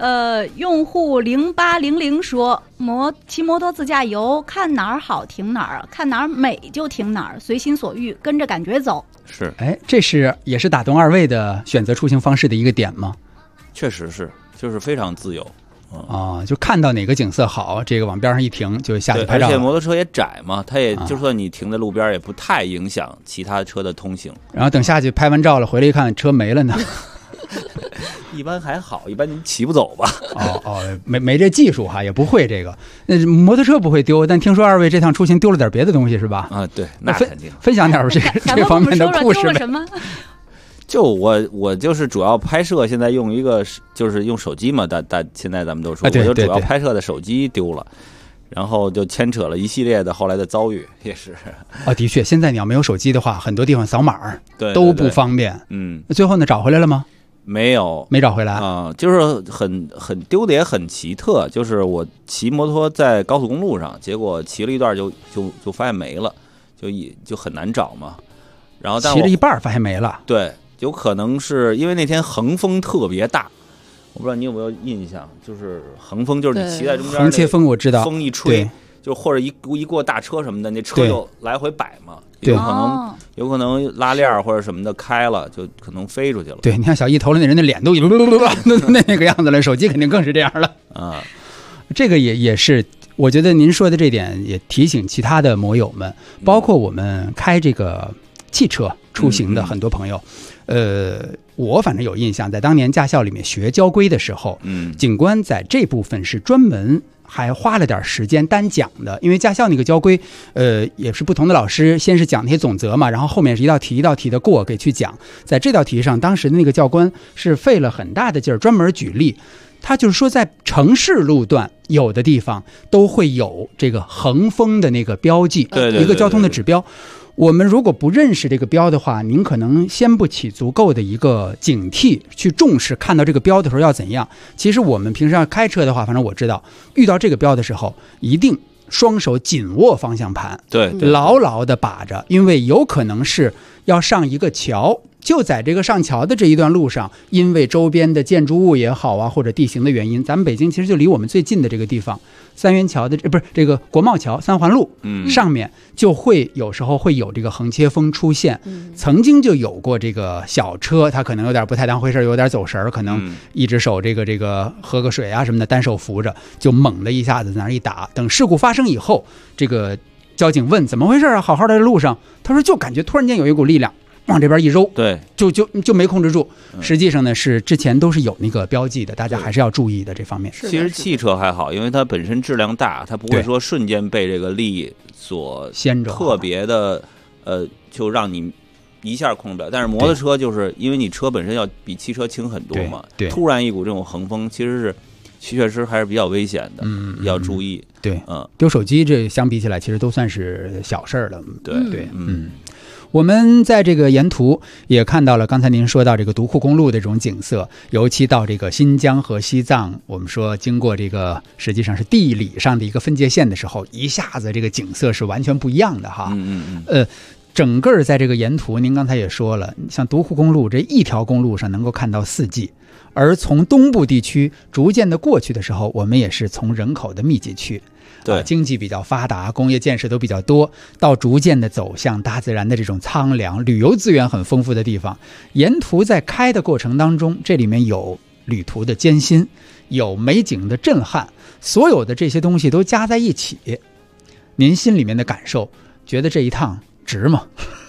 用户0800说骑摩托自驾游，看哪儿好停哪儿，看哪儿美就停哪儿，随心所欲，跟着感觉走。 是， 这也是打动二位的选择出行方式的一个点吗？ 确实是，就是非常自由。 就看到哪个景色好，这个往边上一停就下去拍照。 而且摩托车也窄嘛，它也就算你停在路边也不太影响其他车的通行。 然后等下去拍完照了，回来一看车没了呢。 一般还好，一般你骑不走吧？ 没这技术哈，也不会这个。摩托车不会丢，但听说二位这趟出行丢了点别的东西是吧？ 对，那肯定。 分享点这方面的故事呗。 什么？ 就我就是主要拍摄，现在用一个就是用手机嘛，现在咱们都说，我就主要拍摄的手机丢了，然后就牵扯了一系列的后来的遭遇，也是。 的确，现在你要没有手机的话，很多地方扫码都不方便。最后呢，找回来了吗？ 没有， 没找回来就是很丢的也很奇特，就是我骑摩托在高速公路上，结果骑了一段就发现没了，就很难找嘛。然后骑了一半发现没了， 对。有可能是因为那天横风特别大，我不知道你有没有印象，就是横风，就是你骑在中间， 横切风我知道， 风一吹，就或者一过大车什么的，那车就来回摆嘛，有可能拉链或者什么的开了，就可能飞出去了。 对，你看小易投了那人的脸都那个样子了，手机肯定更是这样了啊。这个也是，我觉得您说的这点也提醒其他的摩友们，包括我们开这个汽车出行的很多朋友。我反正有印象，在当年驾校里面学交规的时候，警官在这部分是专门还花了点时间单讲的，因为驾校那个交规，也是不同的老师先是讲那些总则嘛，然后后面是一道题一道题的过给去讲。在这道题上，当时的那个教官是费了很大的劲儿，专门举例，他就是说在城市路段有的地方都会有这个横风的那个标记，一个交通的指标。我们如果不认识这个标的话，您可能先不起足够的一个警惕去重视，看到这个标的时候要怎样。其实我们平时要开车的话，反正我知道遇到这个标的时候一定双手紧握方向盘， 对， 牢牢的把着，因为有可能是要上一个桥，就在这个上桥的这一段路上，因为周边的建筑物也好啊，或者地形的原因，咱们北京其实就离我们最近的这个地方，三元桥的不是这个国贸桥三环路，上面就会有时候会有这个横切风出现。曾经就有过这个小车，它可能有点不太当回事，有点走神，可能一只手这个喝个水啊什么的，单手扶着，就猛的一下子在那一打。等事故发生以后，这个交警问怎么回事啊？好好的路上，他说就感觉突然间有一股力量往这边一揉， 对， 就没控制住。实际上呢，是之前都是有那个标记的，大家还是要注意的这方面。 其实汽车还好，因为它本身质量大，它不会说瞬间被这个力所牵着， 特别的就让你一下控制不了。但是摩托车就是因为你车本身要比汽车轻很多嘛， 对， 突然一股这种横风，其实确实还是比较危险的，要注意。 对，丢手机这相比起来，其实都算是小事了。 对， 我们在这个沿途也看到了刚才您说到这个独库公路的这种景色，尤其到这个新疆和西藏，我们说经过这个实际上是地理上的一个分界线的时候，一下子这个景色是完全不一样的哈。整个在这个沿途，您刚才也说了，像独库公路这一条公路上能够看到4季，而从东部地区逐渐的过去的时候，我们也是从人口的密集区， 对， 经济比较发达，工业建设都比较多，到逐渐的走向大自然的这种苍凉，旅游资源很丰富的地方。沿途在开的过程当中，这里面有旅途的艰辛，有美景的震撼，所有的这些东西都加在一起，您心里面的感受，觉得这一趟值吗？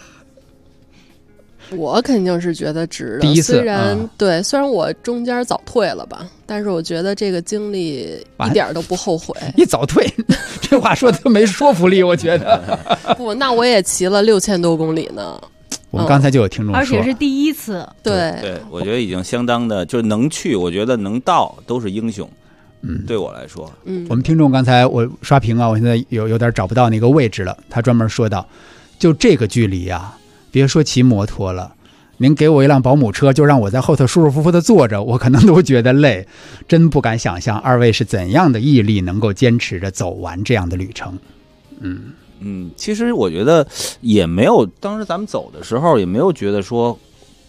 我肯定是觉得值的。 第一次， 虽然我中间早退了吧，但是我觉得这个经历一点都不后悔。 你早退，这话说的都没说服力，我觉得。 不，那我也骑了6000多公里呢。 我们刚才就有听众说， 而且是第一次。 对， 我觉得已经相当的，就是能去，我觉得能到都是英雄。对我来说， 我们听众刚才我刷屏啊，我现在有点找不到那个位置了。他专门说到，就这个距离啊，别说骑摩托了，您给我一辆保姆车，就让我在后头舒舒服服的坐着，我可能都觉得累。真不敢想象二位是怎样的毅力能够坚持着走完这样的旅程。 其实我觉得也没有，当时咱们走的时候也没有觉得说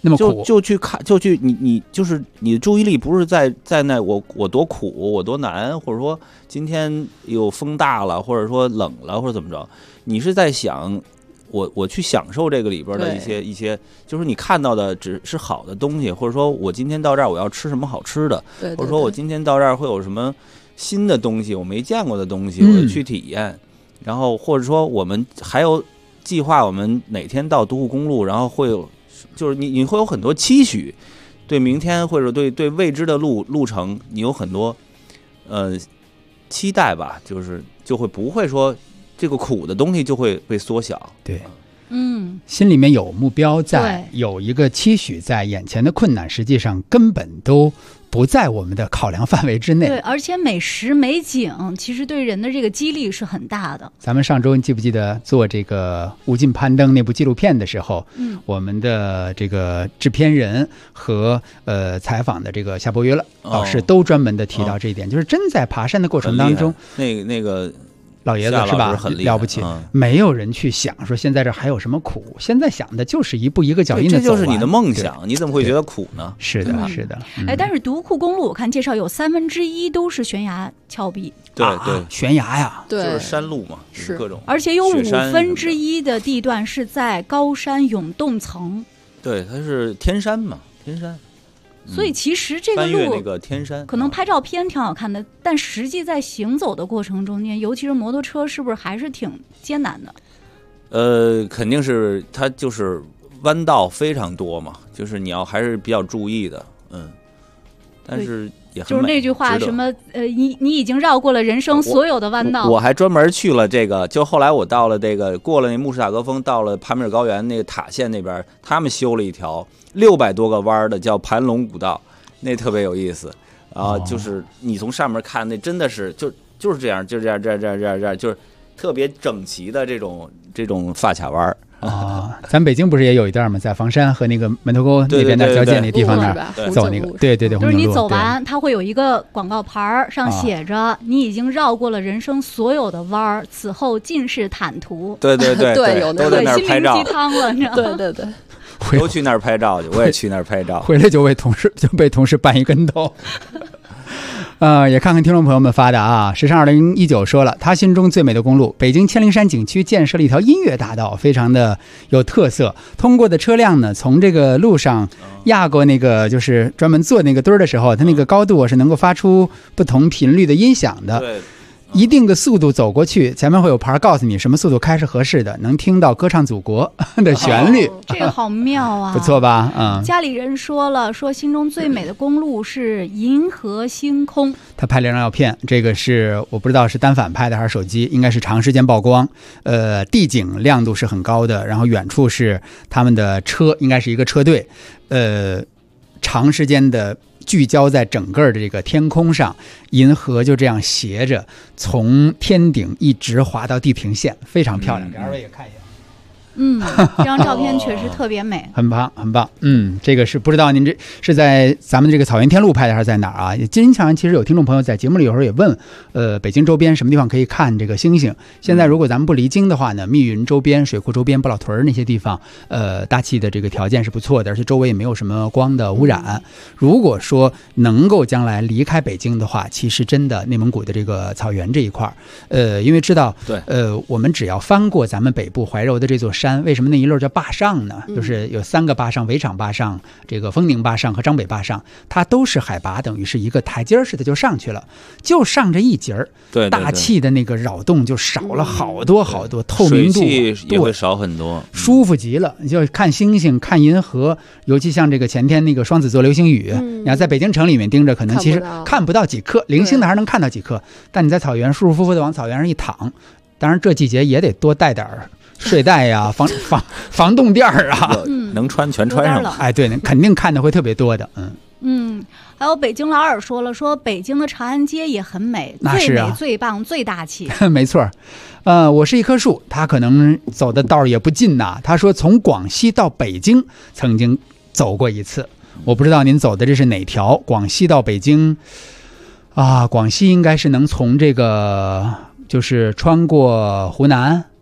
那么苦， 就去看，就去你就是你的注意力不是在那我多苦我多难，或者说今天有风大了，或者说冷了，或者怎么着，你是在想我去享受这个里边的一些，就是你看到的只是好的东西，或者说我今天到这儿我要吃什么好吃的，或者说我今天到这儿会有什么新的东西我没见过的东西，我去体验，然后或者说我们还有计划我们哪天到独库公路，然后会有。就是你会有很多期许，对明天或者对未知的路程，你有很多期待吧，就会不会说这个苦的东西就会被缩小。 对，心里面有目标在，有一个期许在，眼前的困难实际上根本都不在我们的考量范围之内。 对，而且美食美景其实对人的这个激励是很大的。 咱们上周你记不记得做这个无尽攀登那部纪录片的时候，我们的这个制片人和采访的这个夏伯约老师都专门的提到这一点，就是真在爬山的过程当中， 那个老爷子是吧？很了不起，没有人去想说现在这还有什么苦，现在想的就是一步一个脚印的走完。 这就是你的梦想，你怎么会觉得苦呢？ 是的，是的。 但是独库公路我看介绍有1/3都是悬崖峭壁。 对， 悬崖呀， 就是山路嘛，是各种。 而且有1/5的地段是在高山永冻层。 对，它是天山嘛，天山。 所以其实这个路翻越那个天山， 可能拍照片挺好看的，但实际在行走的过程中间，尤其是摩托车，是不是还是挺艰难的？ 肯定是，它就是弯道非常多嘛，就是你要还是比较注意的，但是也很美。 就是那句话，什么你已经绕过了人生所有的弯道。 我还专门去了这个，就后来我到了这个，过了那慕士塔格峰，到了帕米尔高原那个塔县那边，他们修了一条600多个弯的叫盘龙古道，那特别有意思啊！就是你从上面看，那真的是就是这样，就这样，就是特别整齐的这种发卡弯啊。咱北京不是也有一段吗？在房山和那个门头沟那边那交界那地方那儿走那个，对， 就是你走完，它会有一个广告牌上写着你已经绕过了人生所有的弯儿，此后尽是坦途。 对， 有都在那儿拍照， 心灵鸡汤了，你知道吗？ 对。 都去那儿拍照去，我也去那儿拍照， 回来就被同事绊一跟头。也看看听众朋友们发的啊，时尚2019说了，他心中最美的公路，北京千灵山景区建设了一条音乐大道，非常的有特色。通过的车辆呢，从这个路上压过那个就是专门做那个墩儿的时候，它那个高度是能够发出不同频率的音响的。 对。 一定的速度走过去，前面会有牌告诉你什么速度开是合适的，能听到歌唱祖国的旋律。 这个好妙啊， 不错吧？ 家里人说心中最美的公路是银河星空。 他拍了张照片，这个是我不知道是单反拍的还是手机，应该是长时间曝光。地景亮度是很高的，然后远处是他们的车，应该是一个车队。长时间的聚焦在整个的这个天空上，银河就这样斜着从天顶一直滑到地平线，非常漂亮。给二位也看一眼。 这张照片确实特别美， 很棒，很棒。这个是不知道您这是在咱们这个草原天路拍的还是在哪儿啊？经常其实有听众朋友在节目里有时候也问，北京周边什么地方可以看这个星星？现在如果咱们不离京的话呢，密云周边、水库周边、不老屯那些地方，大气的这个条件是不错的，而且周围也没有什么光的污染。如果说能够将来离开北京的话，其实真的内蒙古的这个草原这一块因为知道， 对， 我们只要翻过咱们北部怀柔的这座山，为什么那一溜叫坝上呢？就是有3个坝上，围场坝上、这个丰宁坝上和张北坝上，它都是海拔等于是一个台阶似的就上去了，就上这一节儿， 对， 大气的那个扰动就少了好多好多，透明度水汽也会少很多， 舒服极了。你就看星星、看银河，尤其像这个前天那个双子座流星雨，你要在北京城里面盯着，可能其实看不到几颗，零星的还是能看到几颗，但你在草原舒舒服服的往草原上一躺，当然这季节也得多带点睡袋呀、防冻垫啊， 能穿全穿上了。 哎，对，肯定看的会特别多的。 还有北京老二说北京的长安街也很美，最美、最棒、最大气。 没错。我是一棵树，他可能走的道也不近呐。他说从广西到北京曾经走过一次，我不知道您走的这是哪条。广西到北京啊，广西应该是能从这个就是穿过湖南。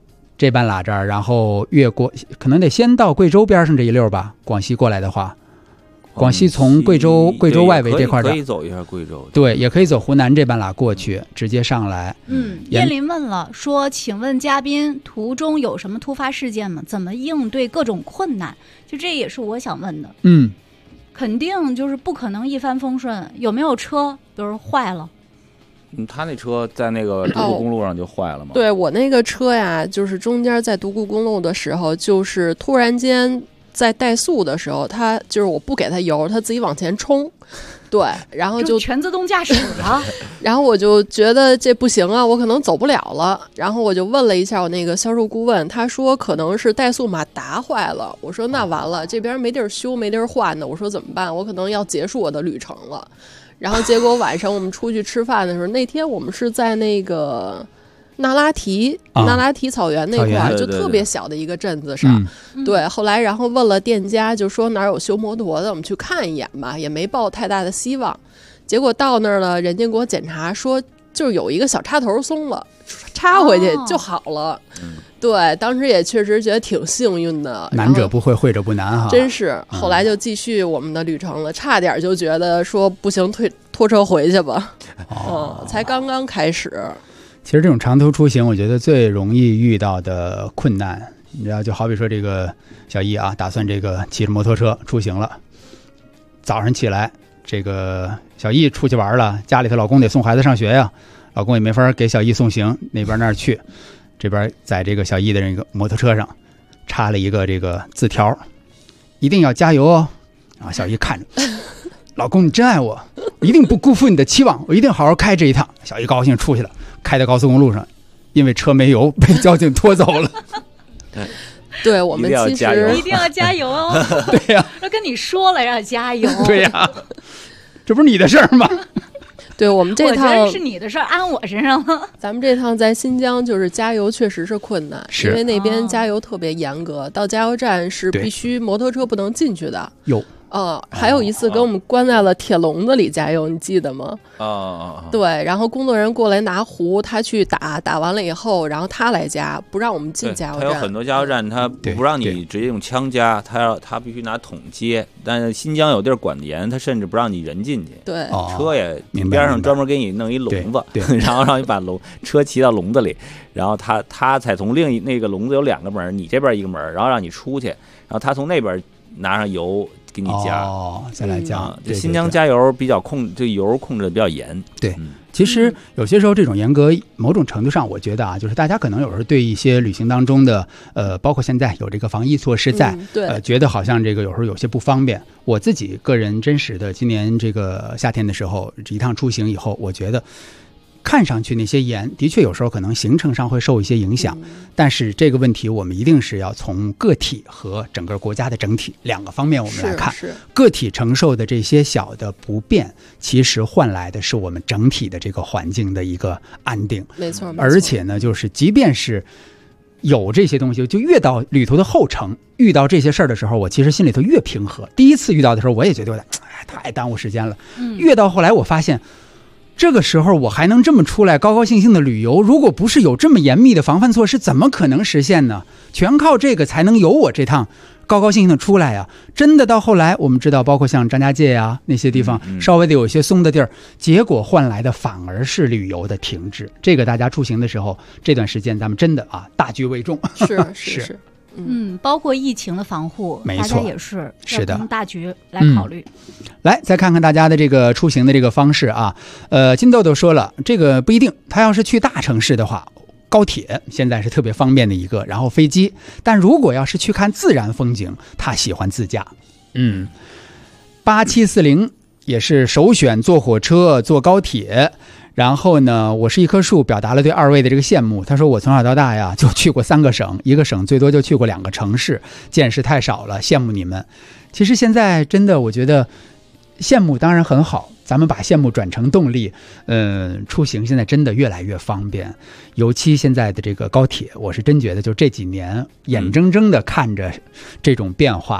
这半拉这儿，然后越过，可能得先到贵州边上这一溜吧。广西过来的话，广西从贵州外围这块可以走一下贵州， 对，也可以走湖南这半拉过去，直接上来。 燕林问了说，请问嘉宾途中有什么突发事件吗？怎么应对各种困难？就这也是我想问的。肯定就是不可能一帆风顺，有没有车比如坏了？ 他那车在那个独库公路上就坏了吗？ 对，我那个车呀，就是中间在独库公路的时候，就是突然间在怠速的时候，它就是我不给它油，它自己往前冲，对，然后就全自动驾驶了。 然后我就觉得这不行啊，我可能走不了了。然后我就问了一下我那个销售顾问，他说可能是怠速马达坏了。我说那完了，这边没地儿修，没地儿换的。我说怎么办？我可能要结束我的旅程了。然后结果晚上我们出去吃饭的时候，那天我们是在那个那拉提草原那块，就特别小的一个镇子上。对，后来然后问了店家，就说哪儿有修摩托的，我们去看一眼吧，也没抱太大的希望。结果到那儿了，人家给我检查说，就有一个小插头松了，插回去就好了。对，当时也确实觉得挺幸运的。 难者不会，会者不难哈。 真是，后来就继续我们的旅程了，差点就觉得说不行，拖车回去吧。才刚刚开始。 其实这种长途出行，我觉得最容易遇到的困难，你知道，就好比说这个小易啊，打算这个骑着摩托车出行了，早上起来，这个小易出去玩了，家里头老公得送孩子上学呀，老公也没法给小易送行，那边那儿去。这边在这个小易的这个摩托车上插了一个这个字条，一定要加油哦。然后小易看着，老公你真爱我，一定不辜负你的期望，我一定好好开这一趟。小易高兴出去了，开在高速公路上，因为车没油被交警拖走了。 对，我们其实一定要加油哦。 对呀， 都跟你说了要加油。 对呀，这不是你的事儿吗？ 对，我们这趟我觉得是你的事儿，安我身上了。 咱们这趟在新疆就是加油确实是困难，因为那边加油特别严格，到加油站是必须摩托车不能进去的。 有。 还有一次给我们关在了铁笼子里加油，你记得吗？对，然后工作人员过来拿壶，他去打完了以后，然后他来加，不让我们进加油站。 他有很多加油站，他不让你直接用枪加，他必须拿桶接。但是新疆有地儿管得严，他甚至不让你人进去。 对， 车也边上专门给你弄一笼子，然后让你把车骑到笼子里，然后他才从那个笼子有2个门，你这边一个门，然后让你出去，然后他从那边拿上油给你加， 再来加。 新疆加油比较这油控制的比较严。 对，其实有些时候这种严格，某种程度上，我觉得啊，就是大家可能有时候对一些旅行当中的包括现在有这个防疫措施在，觉得好像这个有时候有些不方便。我自己个人真实的，今年这个夏天的时候，一趟出行以后，我觉得看上去那些严，的确有时候可能行程上会受一些影响，但是这个问题我们一定是要从个体和整个国家的整体2个方面我们来看。个体承受的这些小的不便，其实换来的是我们整体的这个环境的一个安定。 没错。 而且呢，就是即便是有这些东西，就越到旅途的后程，遇到这些事儿的时候，我其实心里头越平和。第一次遇到的时候，我也觉得有点太耽误时间了。越到后来，我发现。这个时候我还能这么出来高高兴兴的旅游，如果不是有这么严密的防范措施，怎么可能实现呢？全靠这个才能有我这趟高高兴兴的出来呀！真的到后来我们知道，包括像张家界呀那些地方稍微的有一些松的地儿，结果换来的反而是旅游的停滞。这个大家出行的时候这段时间咱们真的大局为重。 是包括疫情的防护， 没错， 大家也是的， 从大局来考虑。 来，再看看大家的这个出行的这个方式啊。金豆豆说了，这个不一定，他要是去大城市的话，高铁现在是特别方便的一个，然后飞机。但如果要是去看自然风景，他喜欢自驾。8740也是首选坐火车、坐高铁。然后呢，我是一棵树表达了对2位的这个羡慕。他说我从小到大呀就去过3个省，一个省最多就去过2个城市，见识太少了，羡慕你们。其实现在真的我觉得羡慕当然很好，咱们把羡慕转成动力。出行现在真的越来越方便，尤其现在的这个高铁，我是真觉得就这几年眼睁睁的看着这种变化啊，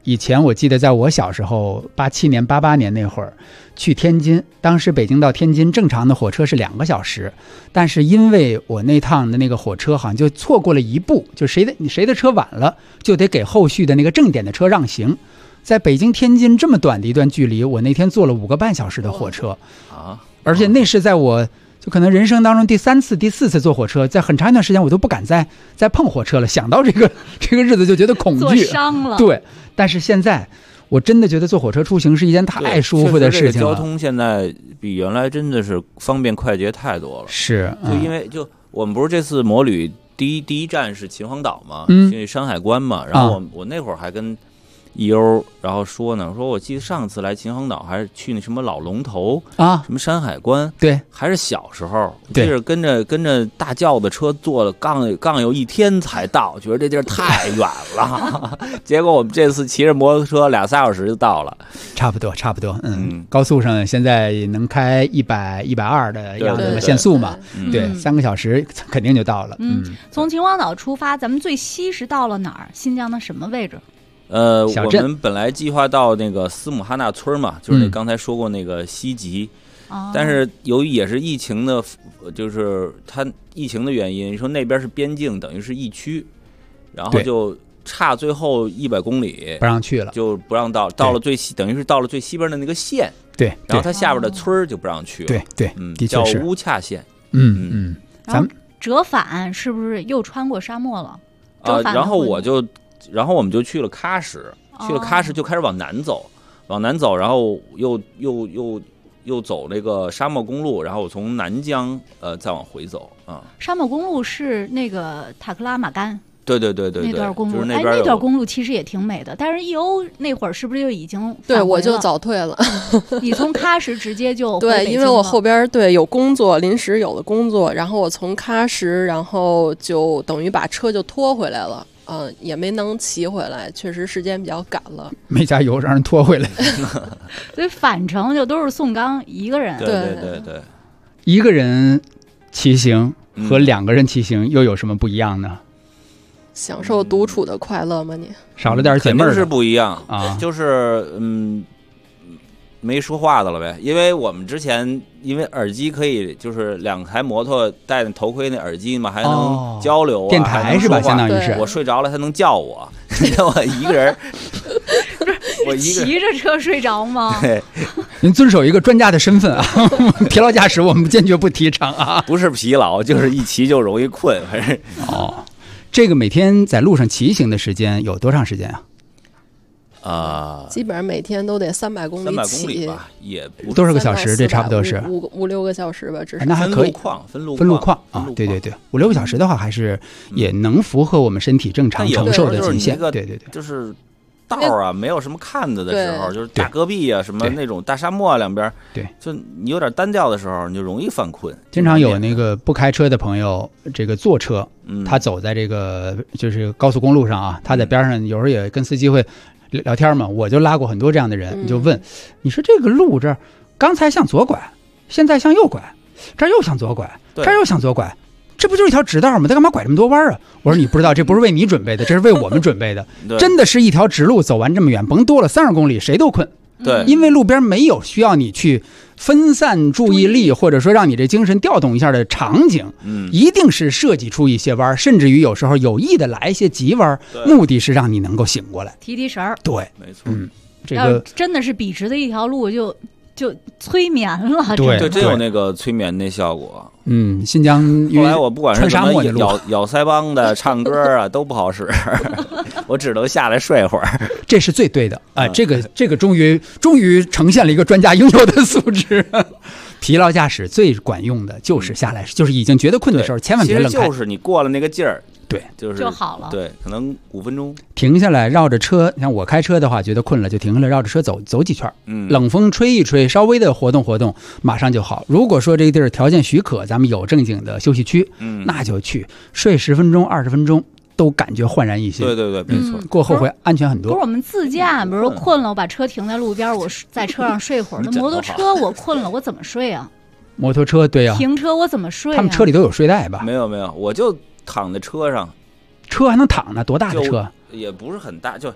以前我记得在我小时候87年88年那会儿去天津，当时北京到天津正常的火车是2个小时，但是因为我那趟的那个火车好像就错过了一步，就谁的车晚了就得给后续的那个正点的车让行。在北京天津这么短的一段距离，我那天坐了5个半小时的火车啊，而且那是在我就可能人生当中第3次第4次坐火车，在很长一段时间我都不敢再碰火车了，想到这个日子就觉得恐惧， 坐伤了。 对，但是现在我真的觉得坐火车出行是一件太舒服的事情了。 交通现在比原来真的是方便快捷太多了。 是， 就因为就我们不是这次摩旅第一站是秦皇岛嘛，去山海关嘛，然后我那会儿还跟一优然后说呢，说我记得上次来秦皇岛还是去那什么老龙头啊，什么山海关， 对，还是小时候，就是跟着大轿子车坐了杠有1天才到，觉得这地儿太远了。结果我们这次骑着摩托车2-3小时就到了， 差不多。高速上现在能开100、120的样子限速嘛，对，3个小时肯定就到了。 从秦皇岛出发，咱们最西是到了哪儿？新疆的什么位置？ 我们本来计划到那个斯姆哈纳村嘛，就是那刚才说过那个西吉，但是由于也是疫情的，就是它疫情的原因，你说那边是边境，等于是疫区，然后就差最后100公里不让去了， 就不让到了最西，等于是到了最西边的那个县， 对， 然后它下边的村就不让去了， 对，的确是叫乌恰县， 咱们折返是不是又穿过沙漠了？ 然后我们就去了喀什，就开始往南走，然后又走那个沙漠公路，然后从南疆再往回走啊。 沙漠公路是那个塔克拉玛干。 对， 那段公路， 那段公路其实也挺美的，但是EO那会儿是不是就已经对我就早退了？ 你从喀什直接就对，因为我后边有工作，临时有了工作，然后我从喀什，然后就等于把车就拖回来了。也没能骑回来，确实时间比较赶了， 没加油让人拖回来。 所以返程就都是宋刚一个人。 对， 一个人骑行和2个人骑行又有什么不一样呢？ 享受独处的快乐吗？你少了点解闷儿， 肯定是不一样啊。就是没说话的了呗，因为我们之前因为耳机可以就是2台摩托戴头盔那耳机嘛，还能交流电台是吧？相当于是我睡着了，他能叫我，我一个人，我一个人骑着车睡着吗？ 对， 您遵守一个专家的身份啊，疲劳驾驶我们坚决不提倡啊。 不是疲劳，就是一骑就容易困，反正这个每天在路上骑行的时间有多长时间啊？ 基本上每天都得300公里 ，300公里吧，也不多少个小时？这差不多是 5-6个小时吧，至少。 那还可以， 分路况啊，对，5-6个小时的话，还是也能符合我们身体正常承受的极限。对， 就是道啊，没有什么看的时候，就是大戈壁啊，什么那种大沙漠两边， 对， 就你有点单调的时候，你就容易犯困。 经常有那个不开车的朋友，这个坐车，他走在这个就是高速公路上啊，他在边上有时候也跟司机会聊天嘛，我就拉过很多这样的人，就问你说这个路这刚才向左拐，现在向右拐，这儿又向左拐，这儿又向左拐，这不就是一条直道吗？他干嘛拐这么多弯啊？我说你不知道，这不是为你准备的，这是为我们准备的。真的是一条直路，走完这么远，甭多了30公里，谁都困。 对， 因为路边没有需要你去分散注意力，或者说让你这精神调动一下的场景，一定是设计出一些弯，甚至于有时候有意的来一些急弯，目的是让你能够醒过来， 提神儿。 对， 没错。 这个真的是笔直的一条路就催眠了， 对， 真有那个催眠那效果。 新疆后来我不管是什么咬腮帮的、唱歌啊，都不好使，我只能下来睡会儿。 这是最对的啊！这个终于呈现了一个专家应有的素质。疲劳驾驶最管用的就是下来，就是已经觉得困的时候，千万别愣开。 就是你过了那个劲儿。 对， 就好了。 对，可能5分钟停下来，绕着车。像我开车的话，觉得困了就停下来，绕着车走几圈。冷风吹一吹，稍微的活动活动，马上就好。如果说这个地儿条件许可，咱们有正经的休息区，那就去睡10分钟、20分钟，都感觉焕然一新。 对，没错。 过后会安全很多。 不是我们自驾，比如说困了，我把车停在路边，我在车上睡会儿。那摩托车我困了，我怎么睡啊？ 摩托车对啊， 停车我怎么睡啊？ 他们车里都有睡袋吧？ 没有，我就躺在车上。 车还能躺呢？多大的车？ 也不是很大，就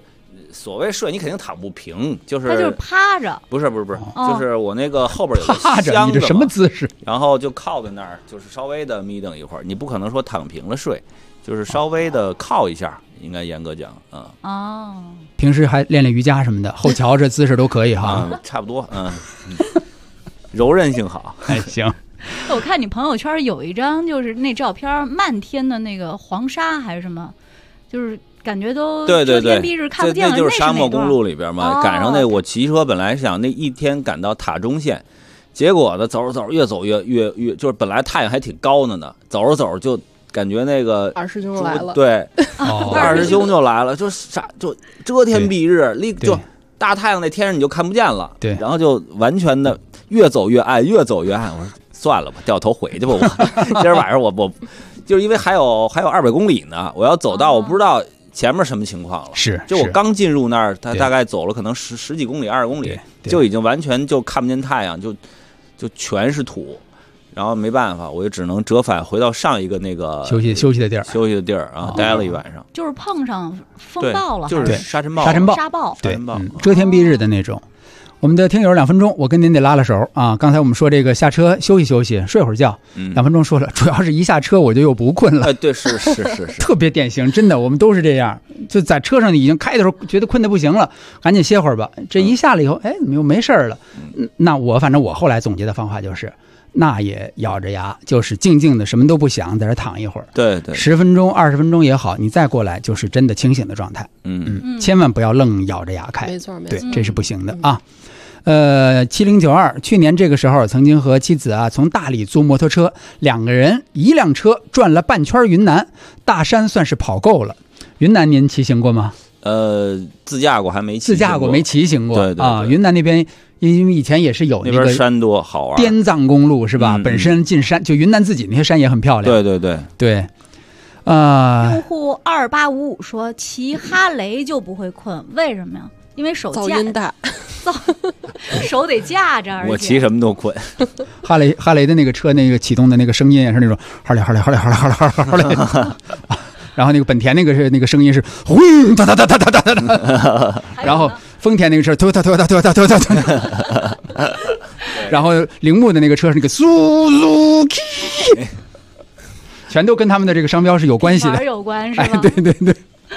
所谓睡，你肯定躺不平，就是他就是趴着， 不是，就是我那个后边有个趴着，你这什么姿势？ 然后就靠在那儿，就是稍微的眯瞪一会儿，你不可能说躺平了睡，就是稍微的靠一下，应该严格讲， 平时还练练瑜伽什么的，后桥这姿势都可以哈， 差不多，柔韧性好， 还行。 我看你朋友圈有一张，就是那照片，漫天的那个黄沙还是什么，就是感觉都对， 遮天蔽日看不见了。 那就是沙漠公路里边嘛，赶上那我骑车本来想那一天赶到塔中线，结果呢走着走着越走越，就是本来太阳还挺高的呢，走着走着就感觉那个二师兄来了， 对，二师兄就来了，就遮天蔽日，就大太阳那天上你就看不见了， 对， 然后就完全的越走越暗，越走越暗，我说。算了吧，掉头回去吧。我今儿晚上我就是因为还有200公里呢，我要走到我不知道前面什么情况了。就我刚进入那儿，他大概走了可能十几公里、20公里，就已经完全就看不见太阳，就全是土。然后没办法，我就只能折返回到上一个那个休息的地儿， 然后待了一晚上。 就是碰上风暴了， 就是沙尘暴， 对，遮天蔽日的那种。我们的听友2分钟，我跟您得拉拉手啊！刚才我们说这个下车休息休息，睡会儿觉，2分钟说了，主要是一下车我就又不困了。 对，是， 特别典型，真的，我们都是这样。就在车上已经开的时候觉得困得不行了，赶紧歇会儿吧。这一下了以后，怎么又没事了？那反正我后来总结的方法就是，那也咬着牙，就是静静的什么都不想，在这躺一会儿。对，10分钟、20分钟也好，你再过来就是真的清醒的状态。千万不要愣咬着牙开， 没错， 对，这是不行的啊。7092去年这个时候曾经和妻子从大理租摩托车，2个人1辆车转了半圈云南，大山算是跑够了。云南您骑行过吗？ 自驾过还没骑行过， 自驾过没骑行过。 对啊，云南那边因为以前也是有那个山多好玩， 滇藏公路是吧？本身进山就云南自己那些山也很漂亮。对。 用户2855说骑哈雷就不会困，为什么呀？因为手噪音大， 手得架着。 我骑什么都困。 哈雷的那个车那个启动的那个声音也是那种哈雷，然后那个本田那个声音是轰哒哒哒哒哒哒哒，然后丰田那个车突，然后铃木的那个车是那个 Suzuki， 全都跟他们的这个商标是有关系的， 有关是吧？ 对。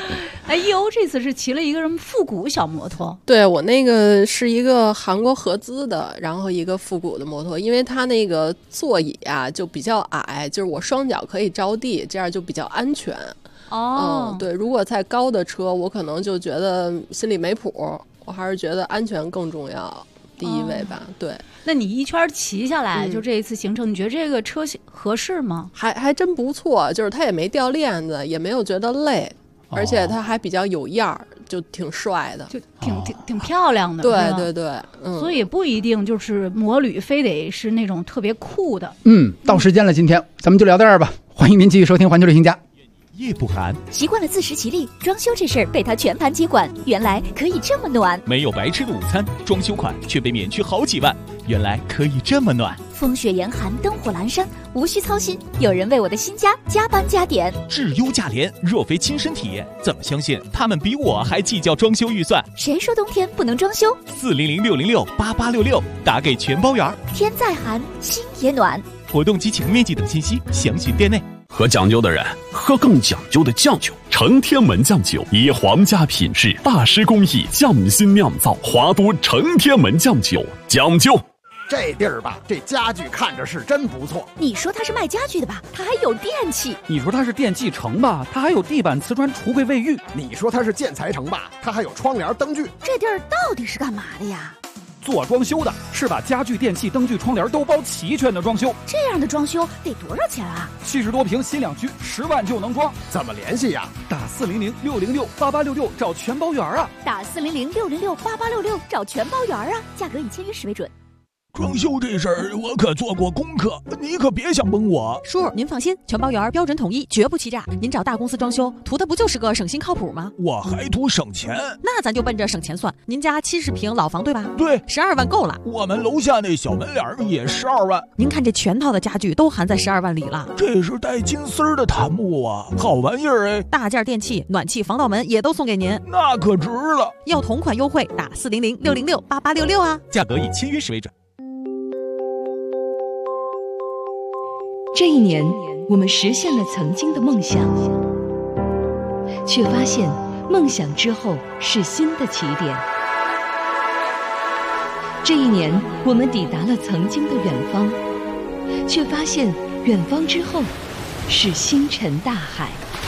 EO 这次是骑了一个什么复古小摩托？ 对，我那个是一个韩国合资的，然后一个复古的摩托，因为它那个座椅就比较矮，就是我双脚可以着地，这样就比较安全。对，如果在高的车，我可能就觉得心里没谱，我还是觉得安全更重要，第一位吧。对。 那你一圈骑下来，就这一次行程，你觉得这个车合适吗？ 还真不错，就是它也没掉链子，也没有觉得累。而且它还比较有样儿，就挺帅的， 就挺漂亮的。 对， 所以也不一定就是摩旅非得是那种特别酷的。 到时间了，今天咱们就聊到这儿吧。欢迎您继续收听《环球旅行家》。 夜不寒， 习惯了自食其力，装修这事儿被他全盘接管，原来可以这么暖。 没有白吃的午餐，装修款却被免去好几万，原来可以这么暖。 风雪严寒，灯火阑珊，无需操心，有人为我的新家加班加点。 质优价廉，若非亲身体验，怎么相信他们比我还计较装修预算？ 谁说冬天不能装修 ？400-606-8866，打给全包圆。 天再寒，心也暖。 活动及启动面积等信息，详询店内。 喝讲究的人，喝更讲究的酱酒。承天门酱酒以皇家品质、大师工艺匠心酿造，华都承天门酱酒讲究。 这地儿吧，这家具看着是真不错。 你说它是卖家具的吧，它还有电器。 你说它是电器城吧，它还有地板、瓷砖、橱柜、卫浴。 你说它是建材城吧，它还有窗帘、灯具。 这地儿到底是干嘛的呀？ 做装修的，是把家具、电器、灯具、窗帘都包齐全的装修。 这样的装修得多少钱啊 ？70多平新两居，10万就能装。 怎么联系呀？ 打400-606-8866找全包圆啊！ 打400-606-8866找全包圆啊！价格以签约时为准。 装修这事儿我可做过功课，你可别想蒙我。 叔，您放心，全包圆，标准统一，绝不欺诈。您找大公司装修，图的不就是个省心靠谱吗？ 我还图省钱， 那咱就奔着省钱算。您家70平老房对吧？ 对 ，12万够了。 我们楼下那小门脸也12万。 您看这全套的家具都含在12万里了。 这是带金丝儿的檀木啊，好玩意儿哎！ 大件电器、暖气、防盗门也都送给您， 那可值了。 要同款优惠，打400-606-8866啊， 价格以签约时为准。 这一年，我们实现了曾经的梦想，却发现梦想之后是新的起点。这一年，我们抵达了曾经的远方，却发现远方之后是星辰大海。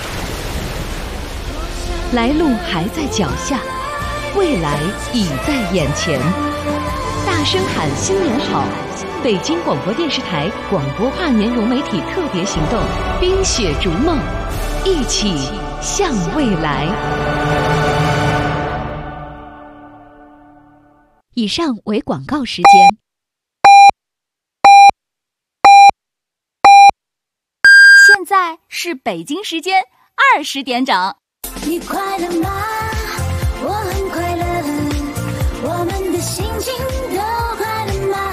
来路还在脚下，未来已在眼前。大声喊新年好！北京广播电视台广播化年融媒体特别行动，冰雪逐梦，一起向未来。 以上为广告时间。现在是北京时间20点整。 你快乐吗？我很快乐，我们的心情都快乐吗？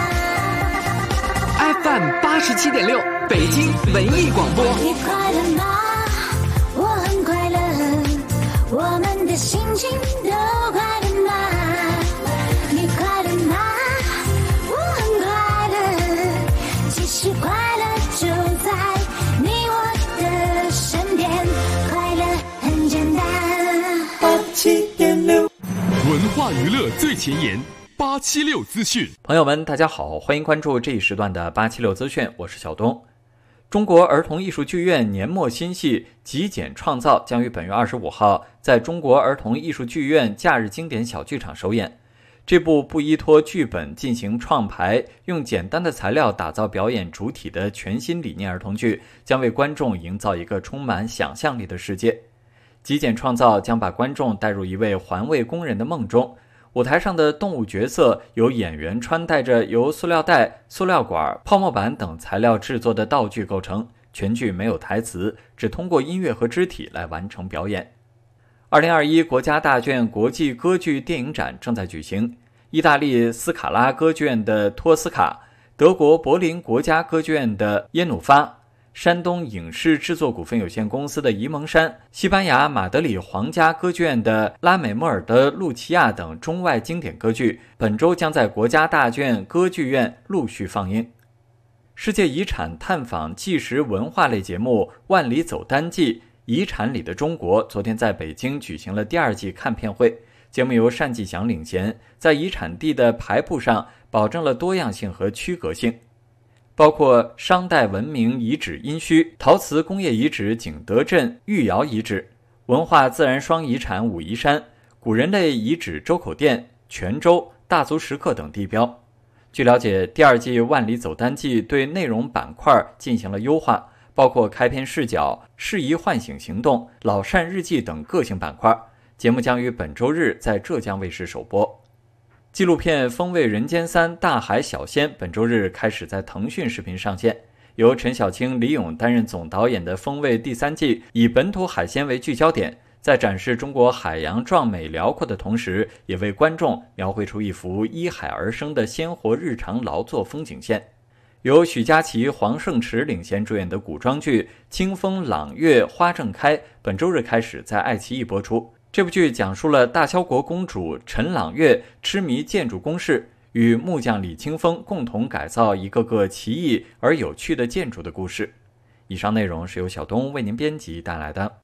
FM 87.6，北京文艺广播。 你快乐吗？我很快乐，我们的心情都快乐吗？你快乐吗？我很快乐，其实快乐就在你我的身边，快乐很简单。87.6， 文化娱乐最前沿。876资讯， 朋友们，大家好，欢迎关注这一时段的876资讯，我是小东。中国儿童艺术剧院年末新戏《极简创造》将于本月25号在中国儿童艺术剧院假日经典小剧场首演。这部不依托剧本进行创排，用简单的材料打造表演主体的全新理念儿童剧，将为观众营造一个充满想象力的世界。极简创造将把观众带入一位环卫工人的梦中。舞台上的动物角色由演员穿戴着由塑料袋、塑料管、泡沫板等材料制作的道具构成，全剧没有台词，只通过音乐和肢体来完成表演。2021国家大剧院国际歌剧电影展正在举行，意大利斯卡拉歌剧院的托斯卡、德国柏林国家歌剧院的耶努发、山东影视制作股份有限公司的沂蒙山、西班牙马德里皇家歌剧院的拉美莫尔的露琪亚等中外经典歌剧，本周将在国家大剧院歌剧院陆续放映。世界遗产探访纪实文化类节目《万里走单骑：遗产里的中国》昨天在北京举行了第2季看片会，节目由单霁翔领衔，在遗产地的排布上保证了多样性和区隔性。包括商代文明遗址殷墟、陶瓷工业遗址景德镇玉窑遗址、文化自然双遗产武夷山、古人类遗址周口店、泉州、大足石刻等地标。据了解，第2季《万里走单骑》对内容板块进行了优化，包括开篇视角、适宜唤醒行动、老单日记等个性板块。节目将于本周日在浙江卫视首播。纪录片《风味人间3：大海小鲜》本周日开始在腾讯视频上线，由陈晓卿、李咏担任总导演的《风味》第3季以本土海鲜为聚焦点，在展示中国海洋壮美辽阔的同时，也为观众描绘出一幅依海而生的鲜活日常劳作风景线。由许佳琪、黄圣池领衔主演的古装剧《清风朗月花正开》本周日开始在爱奇艺播出。这部剧讲述了大萧国公主陈朗月痴迷建筑工事，与木匠李清风共同改造一个个奇异而有趣的建筑的故事。以上内容是由小东为您编辑带来的。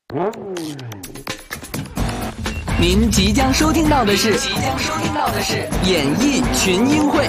您即将收听到的是演艺群英会。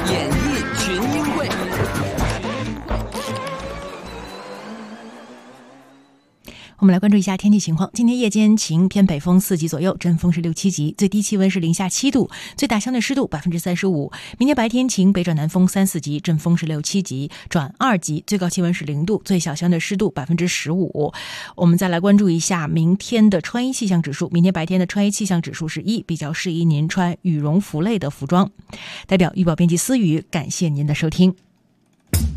我们来关注一下天气情况。今天夜间晴，偏北风4级左右，阵风是6、7级，最低气温是零下7度，最大相对湿度35%。明天白天晴，北转南风3、4级，阵风是6、7级转2级，最高气温是0度，最小相对湿度15%。我们再来关注一下明天的穿衣气象指数。明天白天的穿衣气象指数是1，比较适宜您穿羽绒服类的服装。代表预报编辑思雨，感谢您的收听。